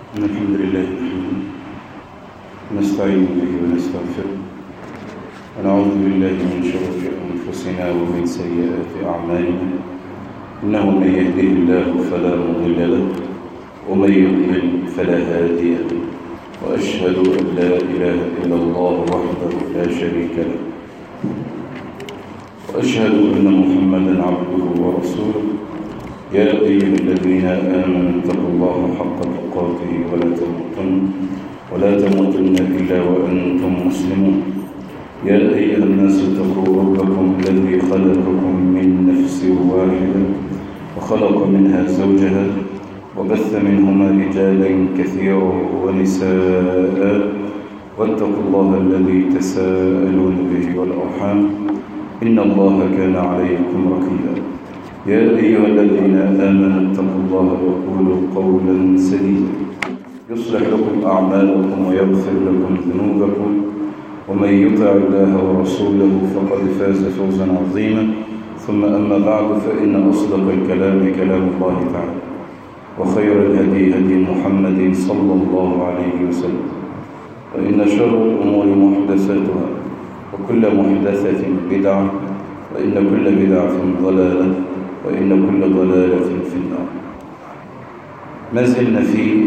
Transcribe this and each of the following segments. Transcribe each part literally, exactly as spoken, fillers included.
إن الحمد لله نحمده ونستعين به ونستغفره ونعوذ بالله من شرور أنفسنا ومن سيئات أعمالنا إنه من يهده الله فلا مضل له ومن يضلل فلا هادي له وأشهد أن لا إله إلا الله وحده لا شريك له وأشهد أن محمدا عبده ورسوله يا أيها الذين آمنوا اتقوا الله حق تقاته ولا تموتن ولا تموتن إلا وأنتم مسلمون يا أيها الناس اتقوا ربكم الذي خلقكم من نفس واحدة وخلق منها زوجها وبث منهما رجالا كثيرا ونساء واتقوا الله الذي تساءلون به والأرحام إن الله كان عليكم رقيبا يا أيها الذين آمنوا اتقوا الله وقولوا قولا سديدا يصلح لكم أعمالكم ويغفر لكم ذنوبكم ومن يطع الله ورسوله فقد فاز فوزا عظيما ثم أما بعد فإن أصدق الكلام كلام الله تعالى وخير الهدي هدي محمد صلى الله عليه وسلم وإن شر الأمور محدثاتها وكل محدثة بدعة وإن كل بدعة ضلالة وإن كل ضلالة في النار. ما زلنا في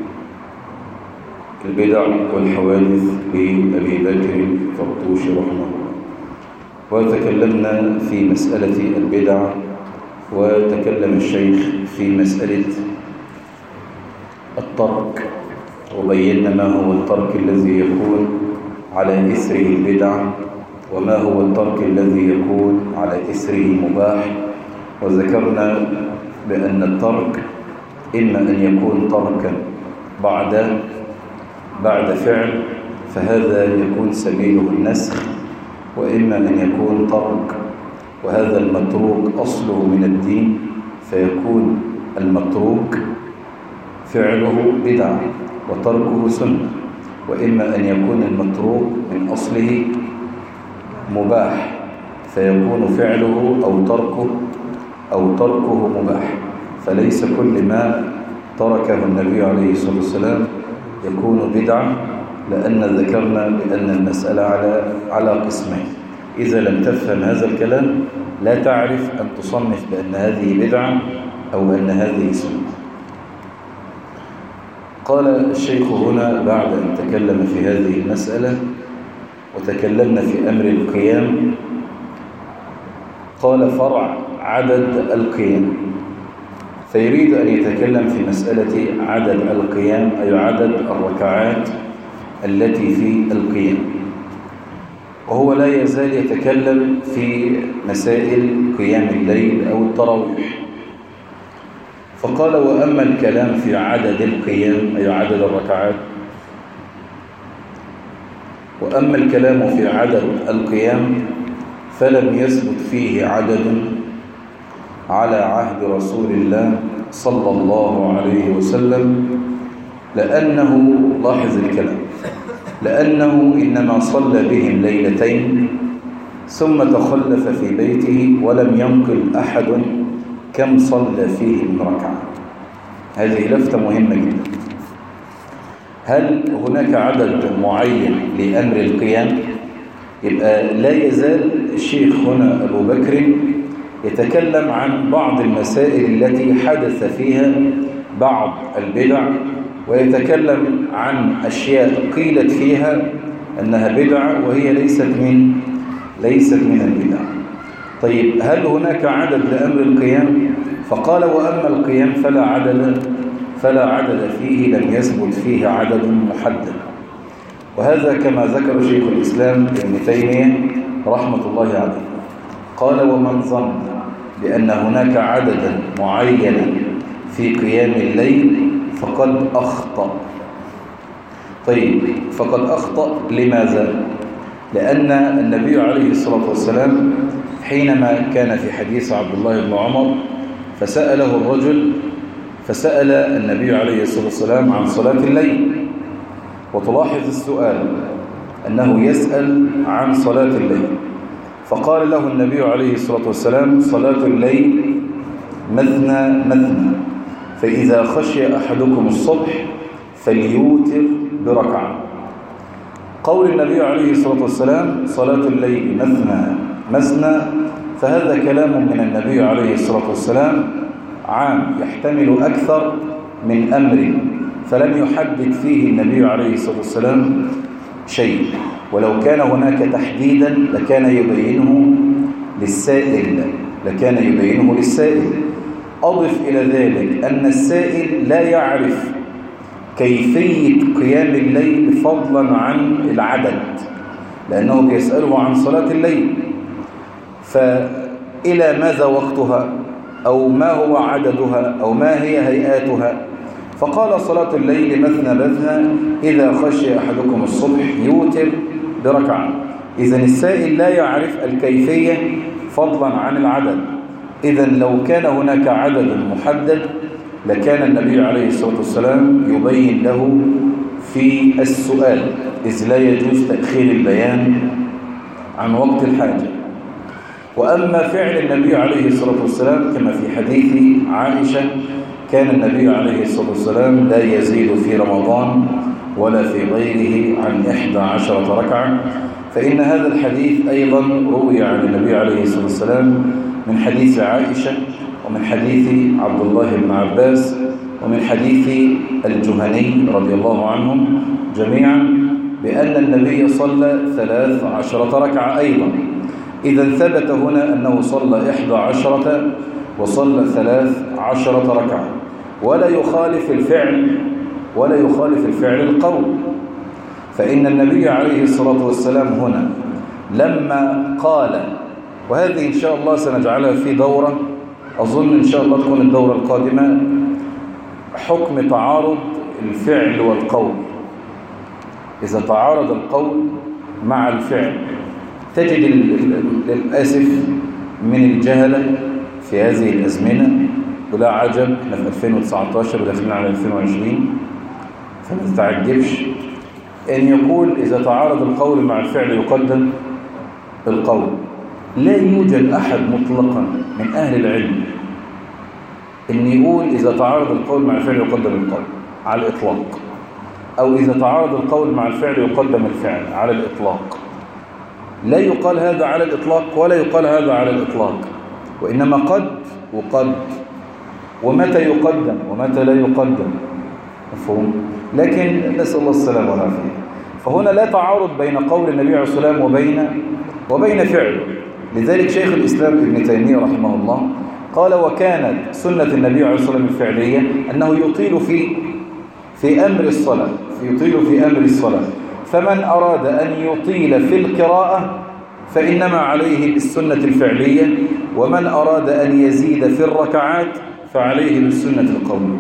البدع والحوادث لأبي بكر الطرطوشي رحمه الله، وتكلمنا في مسألة البدع، وتكلم الشيخ في مسألة الترك، وبينا ما هو الترك الذي يكون على إثره البدع وما هو الترك الذي يكون على إثره مباح. وذكرنا بأن الترك إما أن يكون تركا بعد بعد فعل فهذا يكون سبيله النسخ، وإما أن يكون ترك وهذا المتروك أصله من الدين فيكون المتروك فعله بدعة وتركه سنة، وإما أن يكون المتروك من أصله مباح فيكون فعله أو تركه أو تركه مباح. فليس كل ما تركه النبي عليه الصلاة والسلام يكون بدعة، لأن ذكرنا بأن المسألة على على قسمين. إذا لم تفهم هذا الكلام لا تعرف أن تصنف بأن هذه بدعة أو أن هذه سنة. قال الشيخ هنا بعد أن تكلم في هذه المسألة وتكلمنا في أمر القيام، قال فرع عدد القيام، فيريد أن يتكلم في مسألة عدد القيام، أي عدد الركعات التي في القيام، وهو لا يزال يتكلم في مسائل قيام الليل أو التراويح. فقال وأما الكلام في عدد القيام أي عدد الركعات، وأما الكلام في عدد القيام فلم يثبت فيه عدد على عهد رسول الله صلى الله عليه وسلم، لأنه لاحظ الكلام لأنه إنما صلى بهم ليلتين ثم تخلف في بيته ولم ينقل أحد كم صلى فيهم ركعة. هذه لفتة مهمة جدا. هل هناك عدد معين لأمر القيام؟ يبقى لا يزال الشيخ هنا أبو بكر يتكلم عن بعض المسائل التي حدث فيها بعض البدع، ويتكلم عن أشياء قيلت فيها أنها بدعة وهي ليست من ليست من البدع. طيب هل هناك عدد لأمر القيام؟ فقال وأما القيام فلا عدد فلا عدد فيه، لم يثبت فيه عدد محدد. وهذا كما ذكر شيخ الإسلام ابن تيمية رحمة الله عليه، قال ومن ظن بأن هناك عددا معينا في قيام الليل فقد أخطأ. طيب فقد أخطأ لماذا؟ لأن النبي عليه الصلاة والسلام حينما كان في حديث عبد الله بن عمر فسأله الرجل فسأل النبي عليه الصلاة والسلام عن صلاة الليل، وتلاحظ السؤال أنه يسأل عن صلاة الليل، فقال له النبي عليه الصلاة والسلام صلاة الليل مثنى مثنى، فإذا خشي أحدكم الصبح فليوتر بركعة. قول النبي عليه الصلاة والسلام صلاة الليل مثنى مثنى، فهذا كلام من النبي عليه الصلاة والسلام عام يحتمل أكثر من أمر، فلم يحدد فيه النبي عليه الصلاة والسلام شيء، ولو كان هناك تحديدا لكان يبينه للسائل لكان يبينه للسائل. أضف إلى ذلك أن السائل لا يعرف كيفية قيام الليل فضلا عن العدد، لأنه بيسأله عن صلاة الليل، فإلى ماذا وقتها أو ما هو عددها أو ما هي هيئاتها؟ فقال صلاة الليل مثنى مثنى، إذا خشي أحدكم الصبح يوتر بركعة. إذن السائل لا يعرف الكيفية فضلا عن العدد. إذن لو كان هناك عدد محدد لكان النبي عليه الصلاة والسلام يبين له في السؤال، إذ لا يجوز تأخير البيان عن وقت الحاجة. وأما فعل النبي عليه الصلاة والسلام كما في حديث عائشة، كان النبي عليه الصلاة والسلام لا يزيد في رمضان ولا في غيره عن إحدى عشرة ركعة، فإن هذا الحديث أيضا روي عن النبي عليه الصلاة والسلام من حديث عائشة ومن حديث عبد الله بن عباس ومن حديث الجهني رضي الله عنهم جميعا بأن النبي صلى ثلاث عشرة ركعة أيضا. إذا ثبت هنا أنه صلى إحدى عشرة وصلى ثلاث عشرة ركعة، ولا يخالف الفعل ولا يخالف الفعل القول، فإن النبي عليه الصلاة والسلام هنا لما قال، وهذه إن شاء الله سنجعلها في دورة، أظن إن شاء الله تكون الدورة القادمة، حكم تعارض الفعل والقول. إذا تعارض القول مع الفعل تجد للأسف من الجهلة في هذه الأزمنة، ولا عجب احنا في ألفين وتسعة عشر وداخلين على ألفين وعشرين، فما تتعجبش أن يقول إذا تعارض القول مع الفعل يقدم القول. لا يوجد أحد مطلقا من أهل العلم أن يقول إذا تعارض القول مع الفعل يقدم القول على الإطلاق، أو إذا تعارض القول مع الفعل يقدم الفعل على الإطلاق. لا يقال هذا على الإطلاق ولا يقال هذا على الإطلاق، وإنما قد وقد، ومتى يقدم ومتى لا يقدم، مفهوم؟ لكن نسأل الله السلامة والعافية. فهنا لا تعارض بين قول النبي عليه الصلاة والسلام وبين وبين فعله. لذلك شيخ الإسلام ابن تيمية رحمه الله قال: وكانت سنة النبي عليه الصلاة والسلام الفعلية أنه يطيل في في أمر الصلاة يطيل في أمر الصلاة فمن أراد أن يطيل في القراءة فإنما عليه بالسنة الفعلية، ومن أراد أن يزيد في الركعات فعليه بالسنة القولية.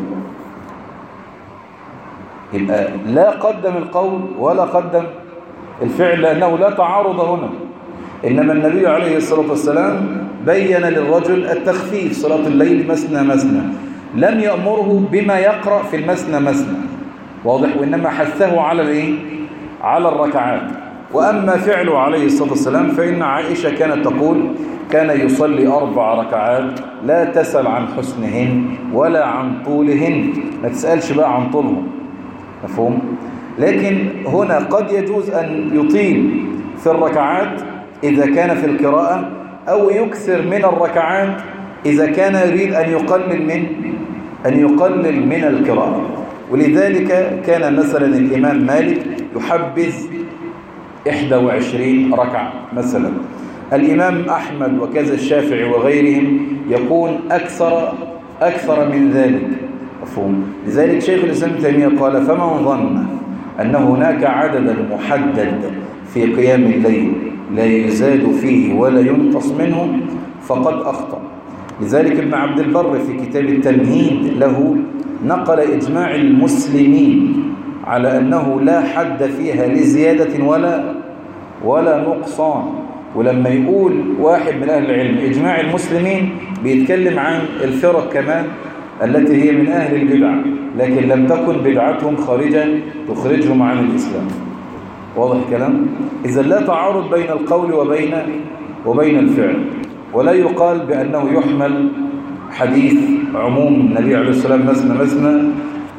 يبقى لا قدم القول ولا قدم الفعل، لأنه لا تعارض هنا. إنما النبي عليه الصلاة والسلام بين للرجل التخفيف، صلاة الليل مثنى مثنى، لم يأمره بما يقرأ في المثنى مثنى، واضح؟ وإنما حثه على الإيه؟ على الركعات. وأما فعله عليه الصلاة والسلام فإن عائشة كانت تقول: كان يصلي أربع ركعات لا تسأل عن حسنهن ولا عن طولهن، ما تسألش بقى عن طولهم، مفهوم؟ لكن هنا قد يجوز أن يطيل في الركعات إذا كان في القراءة، أو يكثر من الركعات إذا كان يريد أن يقلل من أن يقلل من القراءة. ولذلك كان مثلا الإمام مالك يحبذ إحدى وعشرين ركعة مثلا، الإمام أحمد وكذا الشافعي وغيرهم يكون أكثر أكثر من ذلك، مفهوم؟ لذلك شيخ الإسلام ابن تيمية قال: فمن ظن أن هناك عددا محدد في قيام الليل لا يزاد فيه ولا ينقص منه فقد أخطأ. لذلك ابن عبد البر في كتاب التمهيد له نقل إجماع المسلمين على أنه لا حد فيها لزيادة ولا ولا نقصان. ولما يقول واحد من أهل العلم إجماع المسلمين بيتكلم عن الفرق كمان التي هي من أهل البدع، لكن لم تكن بدعتهم خارجة تخرجهم عن الإسلام، واضح كلام؟ إذا لا تعارض بين القول وبين وبين الفعل، ولا يقال بأنه يحمل حديث عموم النبي عليه الصلاة والسلام مثنى مثنى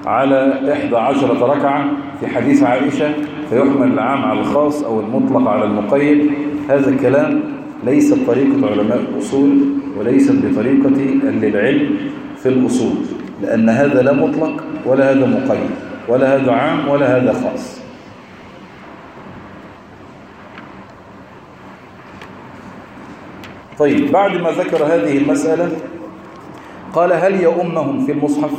على إحدى عشرة ركعة في حديث عائشة فيحمل العام على الخاص أو المطلق على المقيد. هذا الكلام ليس بطريقة علماء الأصول وليس بطريقة أهل العلم في الأصول، لأن هذا لا مطلق ولا هذا مقيد ولا هذا عام ولا هذا خاص. طيب، بعد ما ذكر هذه المسألة قال: هل يؤمهم في المصحف؟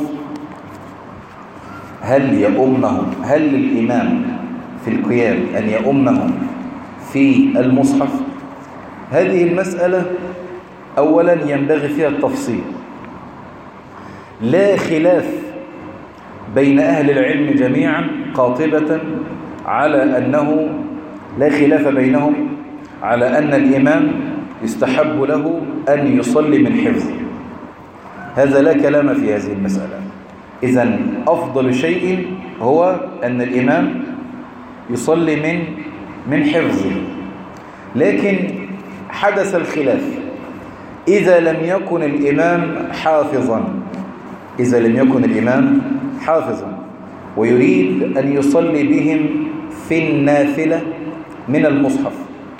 هل يؤمهم هل للإمام في القيام أن يؤمهم في المصحف؟ هذه المسألة أولا ينبغي فيها التفصيل. لا خلاف بين أهل العلم جميعا قاطبة على أنه لا خلاف بينهم على أن الإمام يستحب له أن يصلي من حفظه. هذا لا كلام في هذه المسألة. إذن أفضل شيء هو أن الإمام يصلي من من حفظه. لكن حدث الخلاف إذا لم يكن الإمام حافظا إذا لم يكن الإمام حافظا ويريد أن يصلي بهم في النافلة من المصحف.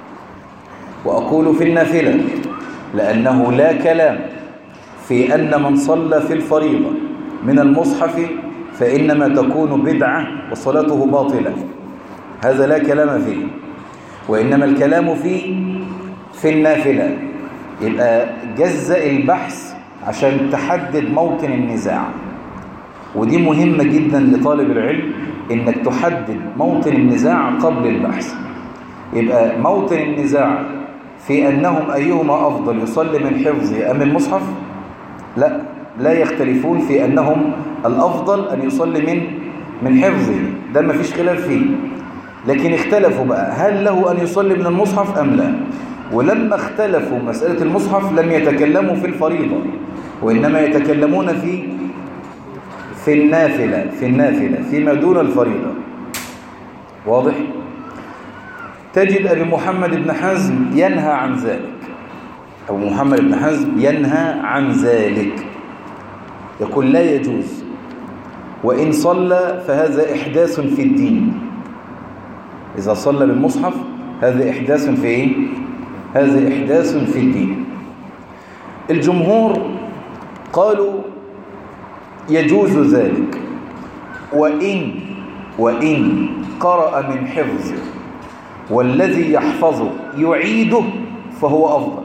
وأقول في النافلة لأنه لا كلام في أن من صلى في الفريضة من المصحف فإنما تكون بدعة وصلاته باطلة. هذا لا كلام فيه، وإنما الكلام فيه في النافلة. يبقى جزء البحث عشان تحدد موطن النزاع، ودي مهمة جدا لطالب العلم إنك تحدد موطن النزاع قبل البحث. يبقى موطن النزاع في أنهم أيهما أفضل، يصلي من حفظه أم المصحف؟ لا لا يختلفون في أنهم الأفضل أن يصلي من من حفظه، ده ما فيش خلاف فيه. لكن اختلفوا بقى هل له أن يصلي من المصحف أم لا. ولما اختلفوا مسألة المصحف لم يتكلموا في الفريضة، وإنما يتكلمون في في النافلة في النافلة فيما دون الفريضة. واضح؟ تجد أبي محمد بن حزم ينهى عن ذلك. أبو محمد بن حزم ينهى عن ذلك، يقول لا يجوز، وإن صلى فهذا إحداث في الدين. إذا صلى بالمصحف هذا إحداث في إيه؟ هذا إحداث في الدين. الجمهور قالوا يجوز ذلك، وإن وإن قرأ من حفظه والذي يحفظه يعيده فهو أفضل.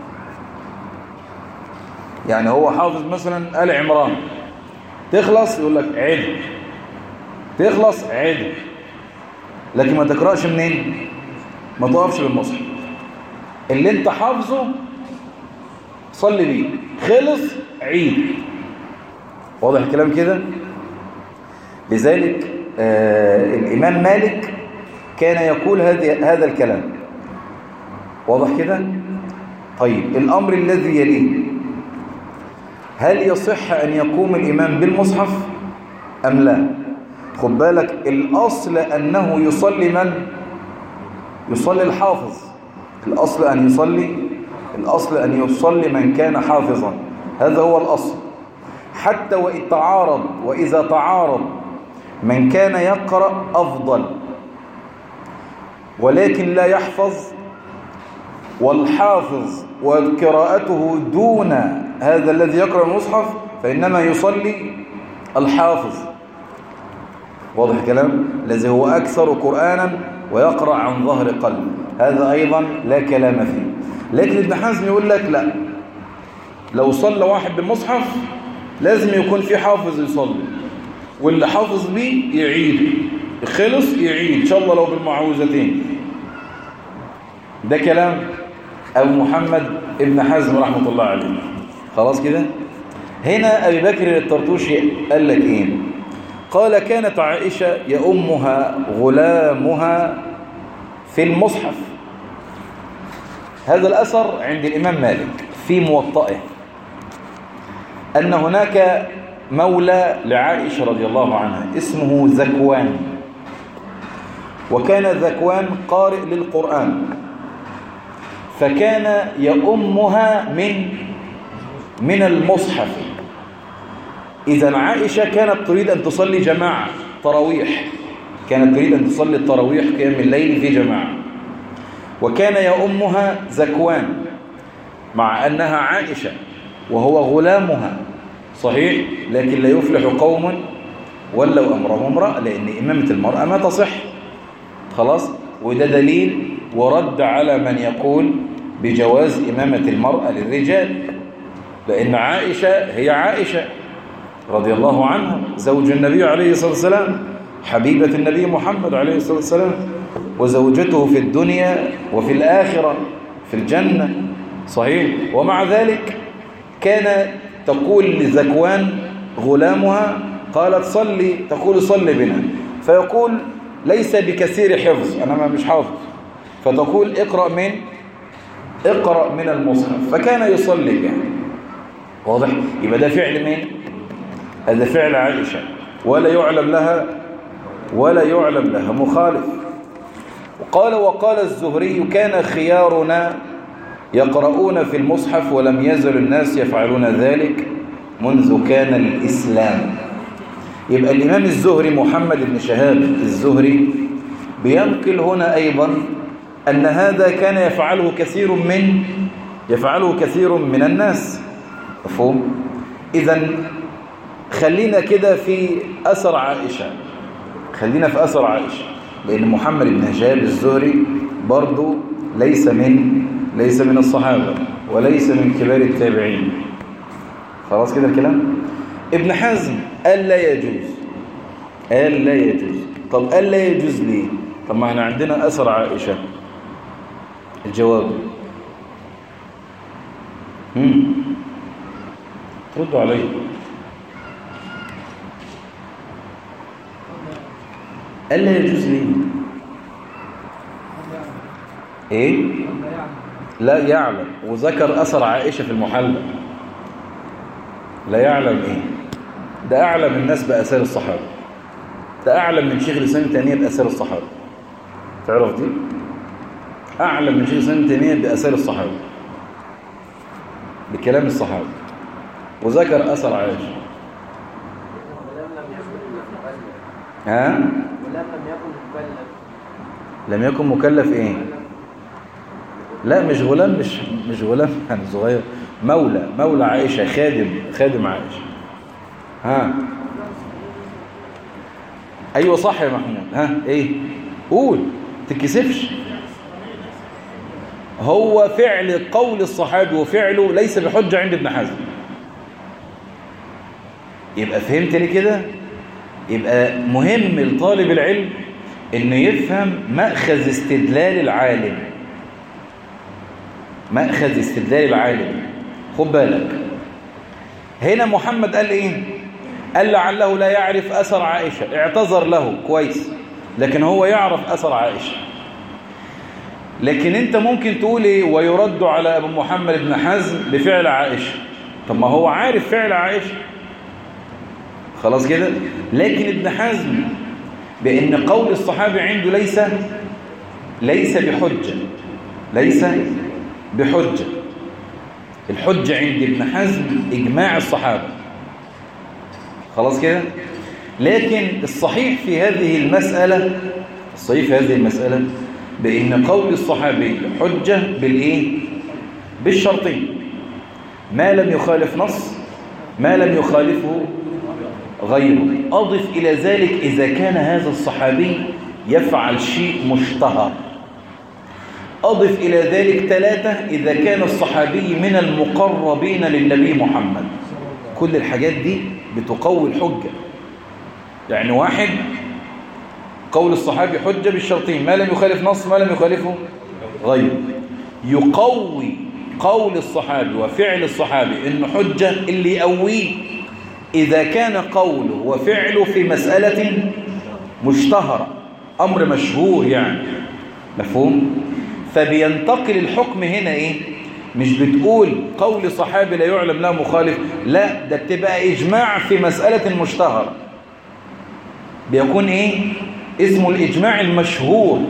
يعني هو حافظ مثلا آل عمران، تخلص يقول لك عد، تخلص عد، لكن ما تقرأش منين؟ ما تقفش بالمصحف. اللي انت حافظه صلي بيه، خلص عيد. واضح الكلام كده؟ لذلك آه الإمام مالك كان يقول هذا هذا الكلام. واضح كده؟ طيب، الأمر الذي يليه، هل يصح أن يقوم الإمام بالمصحف أم لا؟ خد بالك، الأصل أنه يصلي من؟ يصلي الحافظ. الأصل أن يصلي الأصل أن يصلي من كان حافظا، هذا هو الأصل. حتى وإذا تعارض وإذا تعارض من كان يقرأ أفضل ولكن لا يحفظ، والحافظ وقراءته دون هذا الذي يقرأ المصحف، فإنما يصلي الحافظ. واضح الكلام؟ الذي هو أكثر قرآنا ويقرأ عن ظهر قلب، هذا أيضا لا كلام فيه. لكن ابن حزم يقول لك لا، لو صلى واحد بالمصحف لازم يكون في حافظ يصلي، واللي حافظ بيه يعيد، خلص يعيد إن شاء الله لو بالمعوذتين. ده كلام أبو محمد ابن حزم رحمة الله عليه. خلاص كده؟ هنا أبي بكر الطرطوشي قال لك إيه؟ قال كانت عائشة يؤمها غلامها في المصحف. هذا الأثر عند الإمام مالك في موطئه، أن هناك مولى لعائشة رضي الله عنها اسمه ذكوان، وكان ذكوان قارئ للقرآن، فكان يؤمها من من المصحف. إذا عائشة كانت تريد أن تصلي جماعة تراويح، كانت تريد أن تصلي التراويح قيام الليل في جماعة، وكان يؤمها ذكوان مع أنها عائشة وهو غلامها صحيح، لكن لا يفلح قوم ولوا أمرهم امرأة، لأن إمامة المرأة ما تصح خلاص. وده دليل ورد على من يقول بجواز إمامة المرأة للرجال، لأن عائشة هي عائشة رضي الله عنها زوج النبي عليه الصلاة والسلام، حبيبة النبي محمد عليه الصلاة والسلام، وزوجته في الدنيا وفي الآخرة في الجنة صحيح. ومع ذلك كان تقول لذكوان غلامها، قالت صلي، تقول صلي بنا، فيقول ليس بكثير حفظ، أنا ما مش حافظ، فتقول اقرأ من اقرأ من المصحف، فكان يصلي بها. واضح؟ يبقى ده فعل مين؟ هذا فعل عائشة، ولا يعلم لها ولا يعلم لها مخالف. وقال وقال الزهري كان خيارنا يقرؤون في المصحف ولم يزل الناس يفعلون ذلك منذ كان الإسلام. يبقى الإمام الزهري محمد بن شهاب الزهري بينقل هنا أيضا أن هذا كان يفعله كثير من يفعله كثير من الناس. مفهوم؟ إذن خلينا كده في أثر عائشة، خلينا في أثر عائشة، لأن محمد بن شهاب الزهري برضو ليس من ليس من الصحابة وليس من كبار التابعين. خلاص كده الكلام. ابن حزم قال لا يجوز، قال لا يجوز. طب قال لا يجوز ليه؟ طب ما احنا عندنا أثر عائشة. الجواب هم ردوا عليه. قال لا يجوز ليه؟ ايه؟ لا يعلم، وذكر أثر عائشة في المحلى. لا يعلم ايه؟ ده أعلم الناس بأثار الصحابة، ده أعلم من شيخ الإسلام ابن تيمية بأثار الصحابة. تعرف دي؟ أعلم من شيخ الإسلام ابن تيمية بأثار الصحابة، بكلام الصحابة، وذكر أثر عائشة. ها؟ ولم يكن مكلف. لم يكن مكلف ايه؟ لا مش غلام، مش مش غلام يعني صغير، مولى مولى عائشة، خادم خادم عائشة. ها ايوه صح يا محمود. ها ايه؟ قول تتكسفش. هو فعل قول الصحابي وفعله ليس بحجة عند ابن حزم. يبقى فهمت لي كده؟ يبقى مهم لطالب العلم انه يفهم مأخذ استدلال العالم، مأخذ استدلال العالم. خد بالك هنا محمد قال ايه؟ قال لعله لا يعرف أثر عائشة، اعتذر له كويس، لكن هو يعرف أثر عائشة. لكن انت ممكن تقول ايه؟ ويرد على ابو محمد بن حزم بفعل عائشة. طب ما هو عارف فعل عائشة خلاص كده. لكن ابن حزم بأن قول الصحابي عنده ليس ليس بحجة، ليس بحجة. الحجة عند ابن حزم إجماع الصحابة خلاص كده. لكن الصحيح في هذه المسألة الصحيح في هذه المسألة بأن قول الصحابي حجة بالإيه؟ بالشرطين: ما لم يخالف نص، ما لم يخالفه غيره. أضف إلى ذلك إذا كان هذا الصحابي يفعل شيء مشتهر. أضف إلى ذلك ثلاثة: إذا كان الصحابي من المقربين للنبي محمد. كل الحاجات دي بتقوي الحجة. يعني واحد، قول الصحابي حجة بالشرطين: ما لم يخالف نص، ما لم يخالفه غيره. يقوي قول الصحابي وفعل الصحابي إنه حجة اللي يقويه إذا كان قوله وفعله في مسألة مشتهرة، أمر مشهور يعني. مفهوم؟ فبينتقل الحكم هنا إيه؟ مش بتقول قول صحابي لا يعلم لا مخالف، لا، ده بتبقى إجماع في مسألة مشتهرة. بيكون إيه؟ اسمه الإجماع المشهور.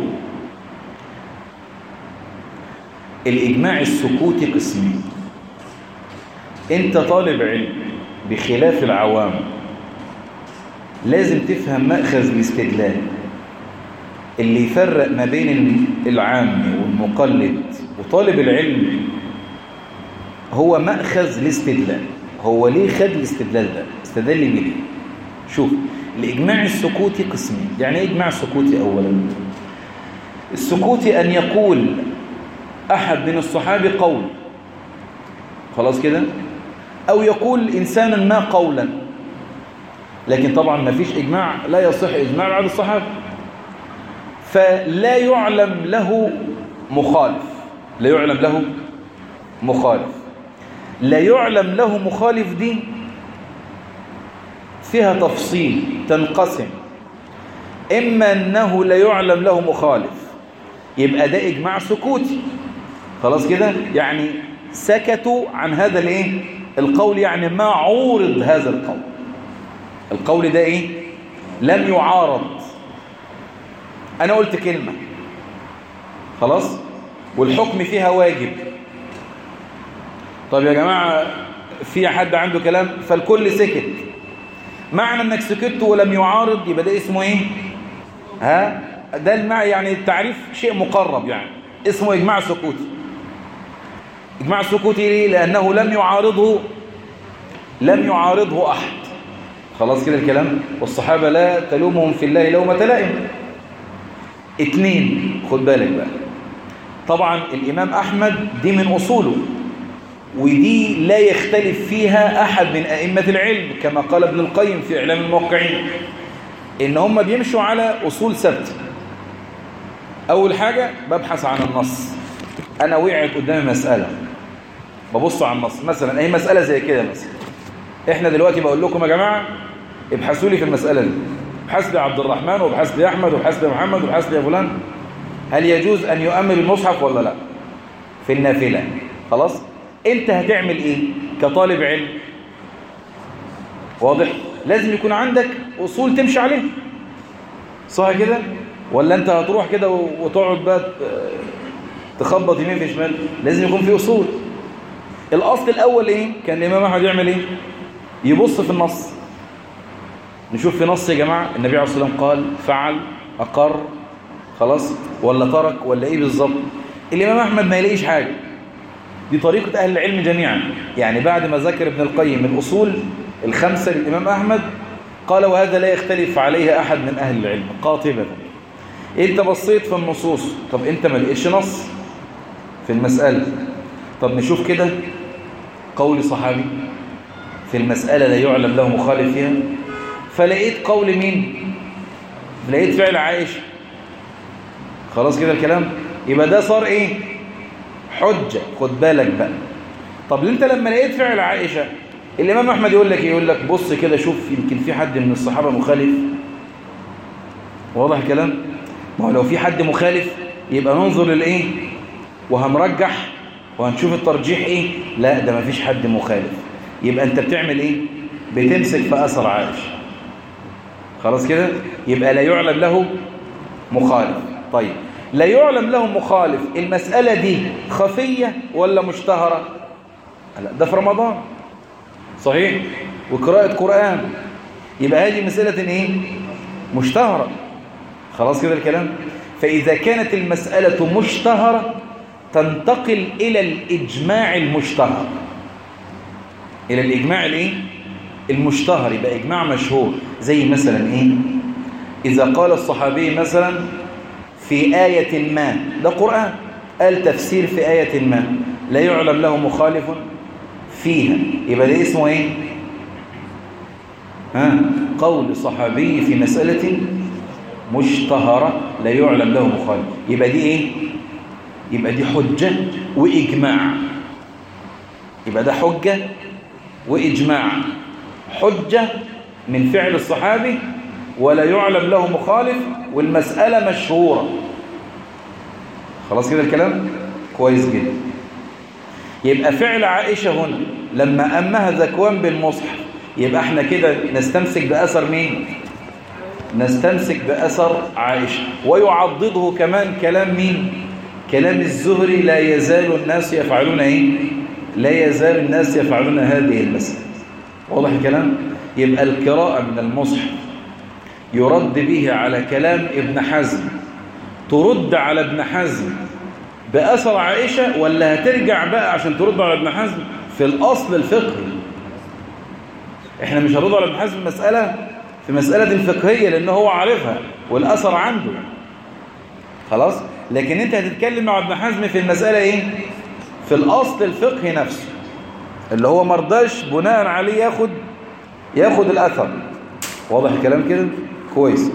الإجماع السكوتي قسمين. أنت طالب علم بخلاف العوام. لازم تفهم مأخذ الاستدلال اللي يفرق ما بين العام والمقلد وطالب العلم. هو مأخذ الاستدلال. هو ليه خد الاستدلال ده؟ استدل بيه. شوف، الإجماع السكوتي قسمين. يعني ايه إجماع سكوتي؟ أولا السكوتي أن يقول أحد من الصحابة قول، خلاص كده، أو يقول إنسان ما قولا، لكن طبعا ما فيش إجماع، لا يصح إجماع بعد الصحابة، فلا يعلم له مخالف. لا يعلم له مخالف. لا يعلم له مخالف دي فيها تفصيل، تنقسم. إما أنه لا يعلم له مخالف، يبقى ده إجماع سكوتي، خلاص كده، يعني سكتوا عن هذا الايه القول، يعني ما عورض هذا القول. القول ده ايه؟ لم يعارض. انا قلت كلمة خلاص والحكم فيها واجب. طب يا جماعة في حد عنده كلام؟ فالكل سكت. معنى انك سكت ولم يعارض يبقى ده اسمه ايه؟ ها ده المع يعني التعريف شيء مقرب، يعني اسمه اجماع سكوتي. اجماع سكوتي ليه؟ لانه لم يعارضه لم يعارضه احد. خلاص كده الكلام. والصحابه لا تلومهم في الله لومة لائم. اتنين، خد بالك بقى، طبعا الامام احمد دي من اصوله، ودي لا يختلف فيها احد من ائمه العلم، كما قال ابن القيم في اعلام الموقعين، ان هم بيمشوا على اصول ثابته. اول حاجه ببحث عن النص. انا وقعت قدامي مساله، ببص على النص. مثلا اي مساله زي كده، مثلا احنا دلوقتي بقول لكم يا جماعه ابحثوا لي في المساله دي، ابحث لي عبد الرحمن وابحث لي احمد وابحث لي محمد وابحث لي فلان، هل يجوز ان يؤمن المصحف ولا لا في النافله؟ خلاص، انت هتعمل ايه كطالب علم؟ واضح؟ لازم يكون عندك اصول تمشي عليها، صح كده؟ ولا انت هتروح كده وتقعد بقى تخبط يمين في شمال؟ لازم يكون في اصول. الاصل الاول ايه؟ كان الامام احمد يعمل ايه؟ يبص في النص، نشوف في نص يا جماعه النبي عليه الصلاه والسلام قال، فعل، اقر، خلاص، ولا ترك، ولا ايه بالظبط؟ الامام احمد ما يلاقيش حاجه. دي طريقه اهل العلم جميعا. يعني بعد ما ذكر ابن القيم الاصول الخمسه للامام احمد، قال وهذا لا يختلف عليه احد من اهل العلم قاطبه. انت بصيت في النصوص، طب انت ما لقيتش نص في المساله، طب نشوف كده قول صحابي في المساله لا يعلم له مخالف فيها، فلقيت قول مين؟ لقيت فعل عائشه. خلاص كده الكلام. يبقى ده صار ايه؟ حجه. خد بالك بقى. طب انت لما لقيت فعل عائشه، الامام احمد يقول لك يقول لك بص كده شوف يمكن في حد من الصحابه مخالف. واضح الكلام؟ ما هو لو في حد مخالف يبقى ننظر للايه وهنرجح وهنشوف الترجيح ايه. لا، ده ما فيش حد مخالف. يبقى انت بتعمل ايه؟ بتمسك في اثر عائشه. خلاص كده. يبقى لا يعلم له مخالف. طيب لا يعلم له مخالف، المساله دي خفيه ولا مشتهره؟ لا، ده في رمضان صحيح وقراءه قران، يبقى هذه مساله ايه؟ مشتهره. خلاص كده الكلام. فإذا كانت المسألة مشتهرة تنتقل إلى الإجماع المشتهر، إلى الإجماع الإيه؟ المشتهر، يبقى إجماع مشهور. زي مثلا إيه؟ إذا قال الصحابي مثلا في آية ما، ده قرآن، قال تفسير في آية ما لا يعلم له مخالف فيها، يبقى ده اسمه إيه؟ ها؟ قول صحابي في مسألة مشتهرة لا يعلم له مخالف، يبقى دي ايه؟ يبقى دي حجة وإجماع. يبقى ده حجة وإجماع. حجة من فعل الصحابي ولا يعلم له مخالف والمسألة مشهورة. خلاص كده الكلام؟ كويس جدا. يبقى فعل عائشة هنا لما أمها ذكوان بالمصحف، يبقى احنا كده نستمسك بأثر مين؟ نستمسك بأثر عائشة. ويعضده كمان كلام مين؟ كلام الزهري، لا يزال الناس يفعلون ايه؟ لا يزال الناس يفعلون هذه المسألة. واضح الكلام؟ يبقى القراءة من المصحف يرد به على كلام ابن حزم، ترد على ابن حزم بأثر عائشة، ولا هترجع بقى عشان ترد على ابن حزم في الأصل الفقهي؟ احنا مش هنرد على ابن حزم مسألة في مسألة الفقهية لأنه هو عارفها والأثر عنده، خلاص. لكن انت هتتكلم مع ابن حزم في المسألة ايه؟ في الأصل الفقهي نفسه اللي هو مرضاش بناء عليه ياخد ياخد الأثر. واضح الكلام كده؟ كويس.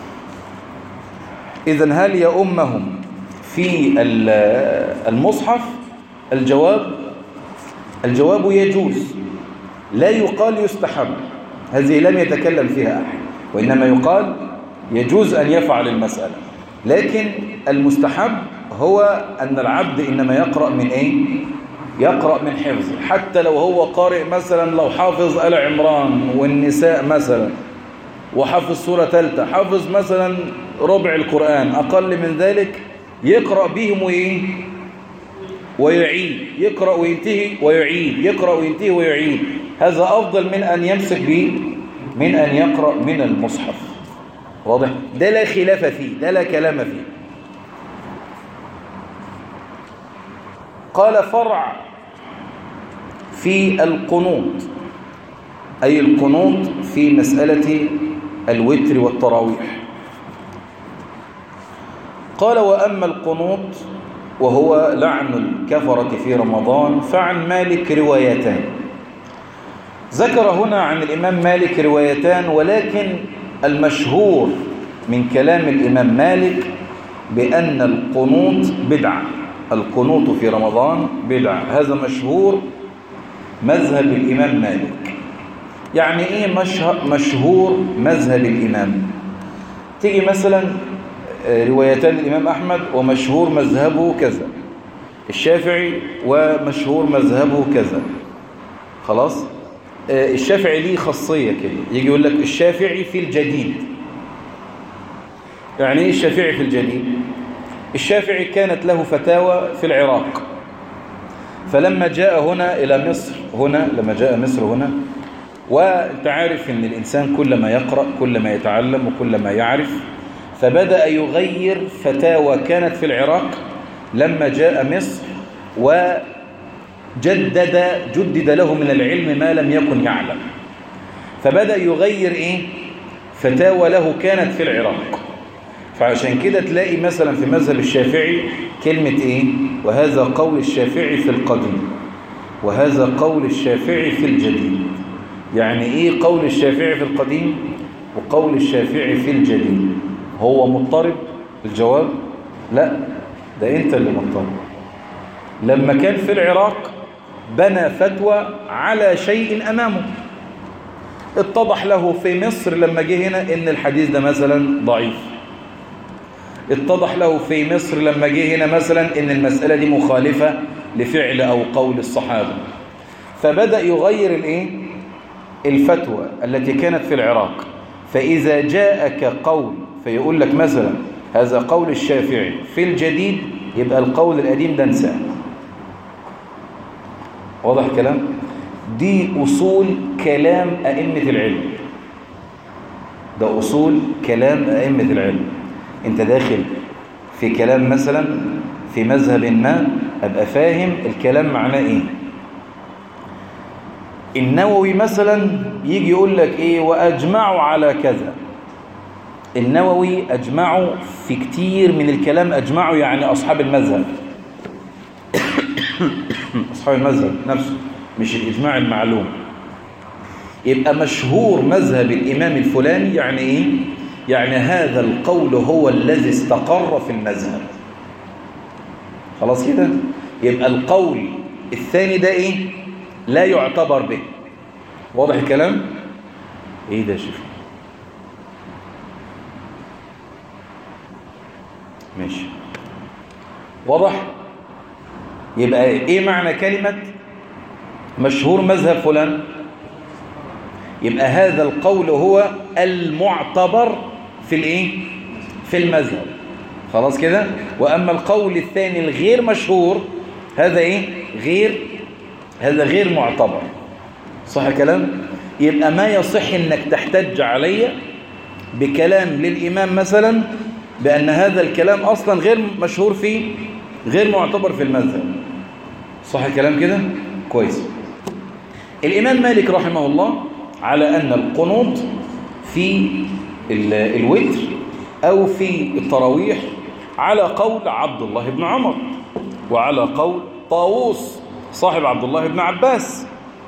إذن هل يؤمهم في المصحف؟ الجواب الجواب يجوز، لا يقال يستحب، هذه لم يتكلم فيها أحد، وإنما يقال يجوز أن يفعل المسألة. لكن المستحب هو أن العبد إنما يقرأ من إيه؟ يقرأ من حفظ، حتى لو هو قارئ مثلا، لو حافظ آل عمران والنساء مثلا وحافظ سورة ثالثة، حافظ مثلا ربع القرآن، أقل من ذلك يقرأ بهم وإيه؟ ويعيد، يقرأ وينتهي ويعيد، يقرأ وينتهي ويعيد. هذا أفضل من أن يمسك به، من أن يقرأ من المصحف. واضح؟ ده لا خلاف فيه، ده لا كلام فيه. قال فرع في القنوط، أي القنوط في مسألة الوتر والتراويح. قال وأما القنوط وهو لعن الكفرة في رمضان فعن مالك روايتان. ذكر هنا عن الإمام مالك روايتان، ولكن المشهور من كلام الإمام مالك بأن القنوط بدعة، القنوط في رمضان بدعة. هذا مشهور مذهب الإمام مالك. يعني إيه مشهور مذهب الإمام؟ تيجي مثلا روايتان الإمام أحمد ومشهور مذهبه كذا، الشافعي ومشهور مذهبه كذا، خلاص. الشافعي ليه خاصية كده، يجي يقول لك الشافعي في الجديد. يعني إيه الشافعي في الجديد؟ الشافعي كانت له فتاوى في العراق، فلما جاء هنا إلى مصر، هنا لما جاء مصر هنا، وانت عارف ان الإنسان كل ما يقرأ كل ما يتعلم وكل ما يعرف، فبدأ يغير فتاوى كانت في العراق لما جاء مصر، وجدد جدد له من العلم ما لم يكن يعلم، فبدأ يغير إيه؟ فتاوى له كانت في العراق. فعشان كده تلاقي مثلا في مذهب الشافعي كلمة إيه؟ وهذا قول الشافعي في القديم، وهذا قول الشافعي في الجديد. يعني إيه قول الشافعي في القديم وقول الشافعي في الجديد؟ هو مضطرب؟ الجواب لا، ده أنت اللي مضطرب. لما كان في العراق بنى فتوى على شيء أمامه، اتضح له في مصر لما جه هنا إن الحديث ده مثلا ضعيف، اتضح له في مصر لما جه هنا مثلا إن المسألة دي مخالفة لفعل أو قول الصحابة، فبدأ يغير الإيه؟ الفتوى التي كانت في العراق. فإذا جاءك قول فيقول لك مثلا هذا قول الشافعي في الجديد، يبقى القول القديم ده انساه. واضح الكلام؟ دي أصول كلام أئمة العلم، ده أصول كلام أئمة العلم. انت داخل في كلام مثلا في مذهب ما، أبقى فاهم الكلام معناه إيه. النووي مثلا يجي يقول لك إيه؟ وأجمعوا على كذا. النووي أجمعوا في كتير من الكلام، أجمعوا يعني أصحاب المذهب أصحاب المذهب نفسه، مش الإجماع المعلوم. يبقى مشهور مذهب الإمام الفلاني يعني إيه؟ يعني هذا القول هو الذي استقر في المذهب. خلاص كده؟ يبقى القول الثاني ده إيه؟ لا يعتبر به. واضح الكلام؟ إيه ده شوف؟ ماشي، واضح؟ يبقى إيه معنى كلمة مشهور مذهب فلان؟ يبقى هذا القول هو المعتبر في الإيه؟ في المذهب. خلاص كده؟ وأما القول الثاني الغير مشهور هذا إيه؟ غير هذا غير معتبر. صح الكلام؟ يبقى ما يصح انك تحتج علي بكلام للإمام مثلا بأن هذا الكلام أصلا غير مشهور فيه، غير معتبر في المذهب. صح الكلام كده؟ كويس. الإمام مالك رحمه الله على أن القنوط في الوتر أو في التراويح على قول عبد الله بن عمر، وعلى قول طاووس صاحب عبد الله بن عباس،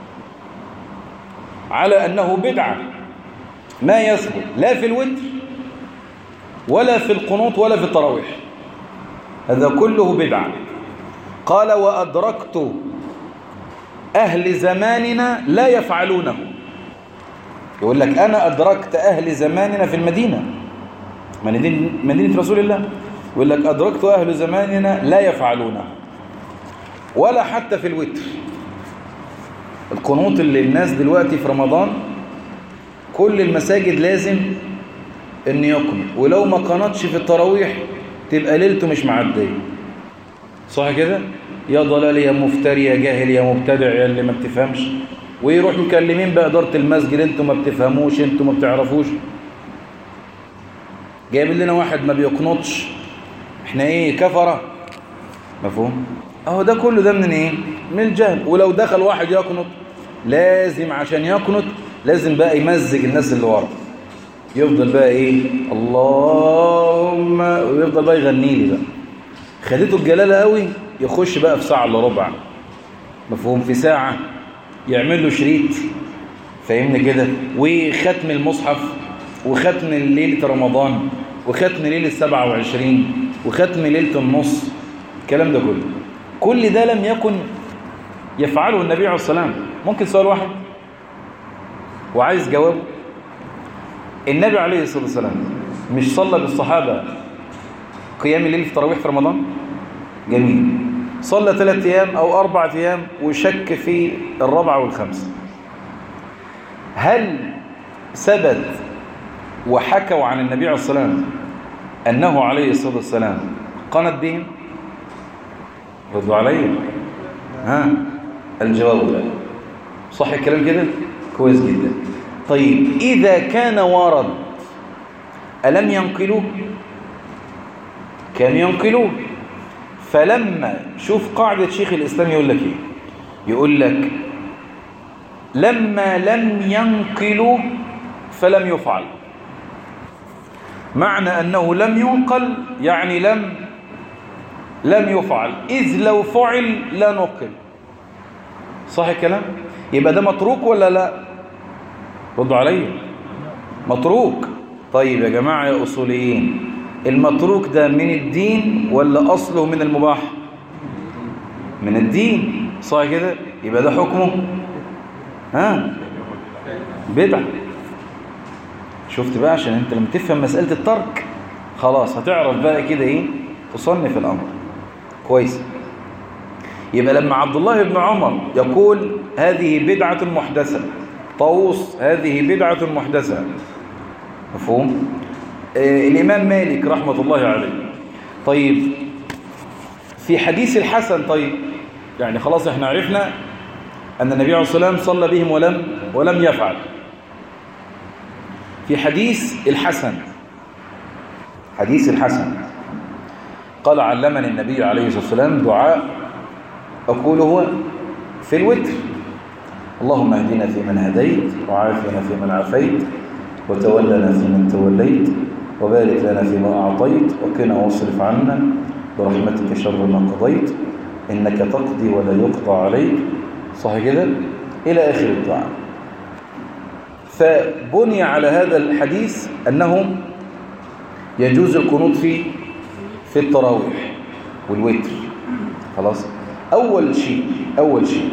على أنه بدعة ما يثبت لا في الوتر ولا في القنوط ولا في التراويح، هذا كله بدعة. قال وأدركت أهل زماننا لا يفعلونه. يقول لك أنا أدركت أهل زماننا في المدينة، مدينة رسول الله، يقول لك أدركت أهل زماننا لا يفعلونه، ولا حتى في الوتر. القنوط اللي الناس دلوقتي في رمضان كل المساجد لازم ان يقنط، ولو ما قنطش في التراويح تبقى ليلته مش معديه. صح كده؟ يا ضلال يا مفتري يا جاهل يا مبتدع يا اللي ما بتفهمش، ويروح مكلمين بإدارة المسجد انتوا ما بتفهموش انتوا ما بتعرفوش. جايب لنا واحد ما بيقنطش، احنا ايه كفره؟ مفهوم؟ اهو ده كله ده من ايه؟ من الجهل. ولو دخل واحد يقنط لازم عشان يقنط لازم بقى يمزج الناس اللي ورا، يفضل بقى ايه اللهم، ويفضل بقى يغني لي بقى، خدته الجلاله قوي، يخش بقى في ساعه الا ربع، مفهوم، في ساعه يعمل له شريط، فاهمني كده، وختم المصحف وختم ليله رمضان وختم ليله سبعة وعشرين وختم ليله النص، الكلام ده كله كل ده لم يكن يفعله النبي عليه الصلاه والسلام. ممكن سؤال واحد وعايز جوابه. النبي عليه الصلاة والسلام مش صلى بالصحابة قيام الليل في تراويح في رمضان؟ جميل. صلى ثلاث أيام أو أربعة أيام وشك في الرابعة والخمسة. هل ثبت وحكوا عن النبي عليه الصلاة والسلام أنه عليه الصلاة والسلام قنت بهم؟ ردوا علي. ها الجواب لا. صح الكلام كده؟ كويس جدا. طيب إذا كان ورد ألم ينقلوه؟ كان ينقلوه. فلما شوف قاعدة شيخ الإسلام يقول لك إيه؟ يقول لك لما لم ينقلوا فلم يفعل. معنى أنه لم ينقل يعني لم لم يفعل، إذ لو فعل لا نقل. صح الكلام؟ يبقى ده متروك ولا لا؟ ردوا علي. متروك. طيب يا جماعة يا أصوليين، المتروك ده من الدين ولا أصله من المباح؟ من الدين. صح كده؟ يبقى ده حكمه ها بدعة. شفت بقى؟ عشان انت لما تفهم مسألة الترك خلاص هتعرف بقى كده ايه تصنف الأمر كويس. يبقى لما عبد الله بن عمر يقول هذه بدعة محدثة، طاووس هذه بدعة محدثة، مفهوم؟ آه الإمام مالك رحمة الله عليه. طيب في حديث الحسن، طيب يعني خلاص احنا عرفنا أن النبي عليه الصلاة والسلام صلى بهم ولم ولم يفعل. في حديث الحسن، حديث الحسن قال علمني النبي عليه الصلاة والسلام دعاء أقوله في الوتر: اللهم اهدنا فيمن هديت، وعافنا فيمن عافيت، وتولنا فيمن توليت، وبارك لنا فيما أعطيت، وقنا واصرف عنا برحمتك شر ما قضيت، إنك تقضي ولا يقضى عليك. صح كده؟ إلى آخر الدعاء. فبني على هذا الحديث أنه يجوز القنوت في في التراويح والوتر. خلاص. أول شيء أول شيء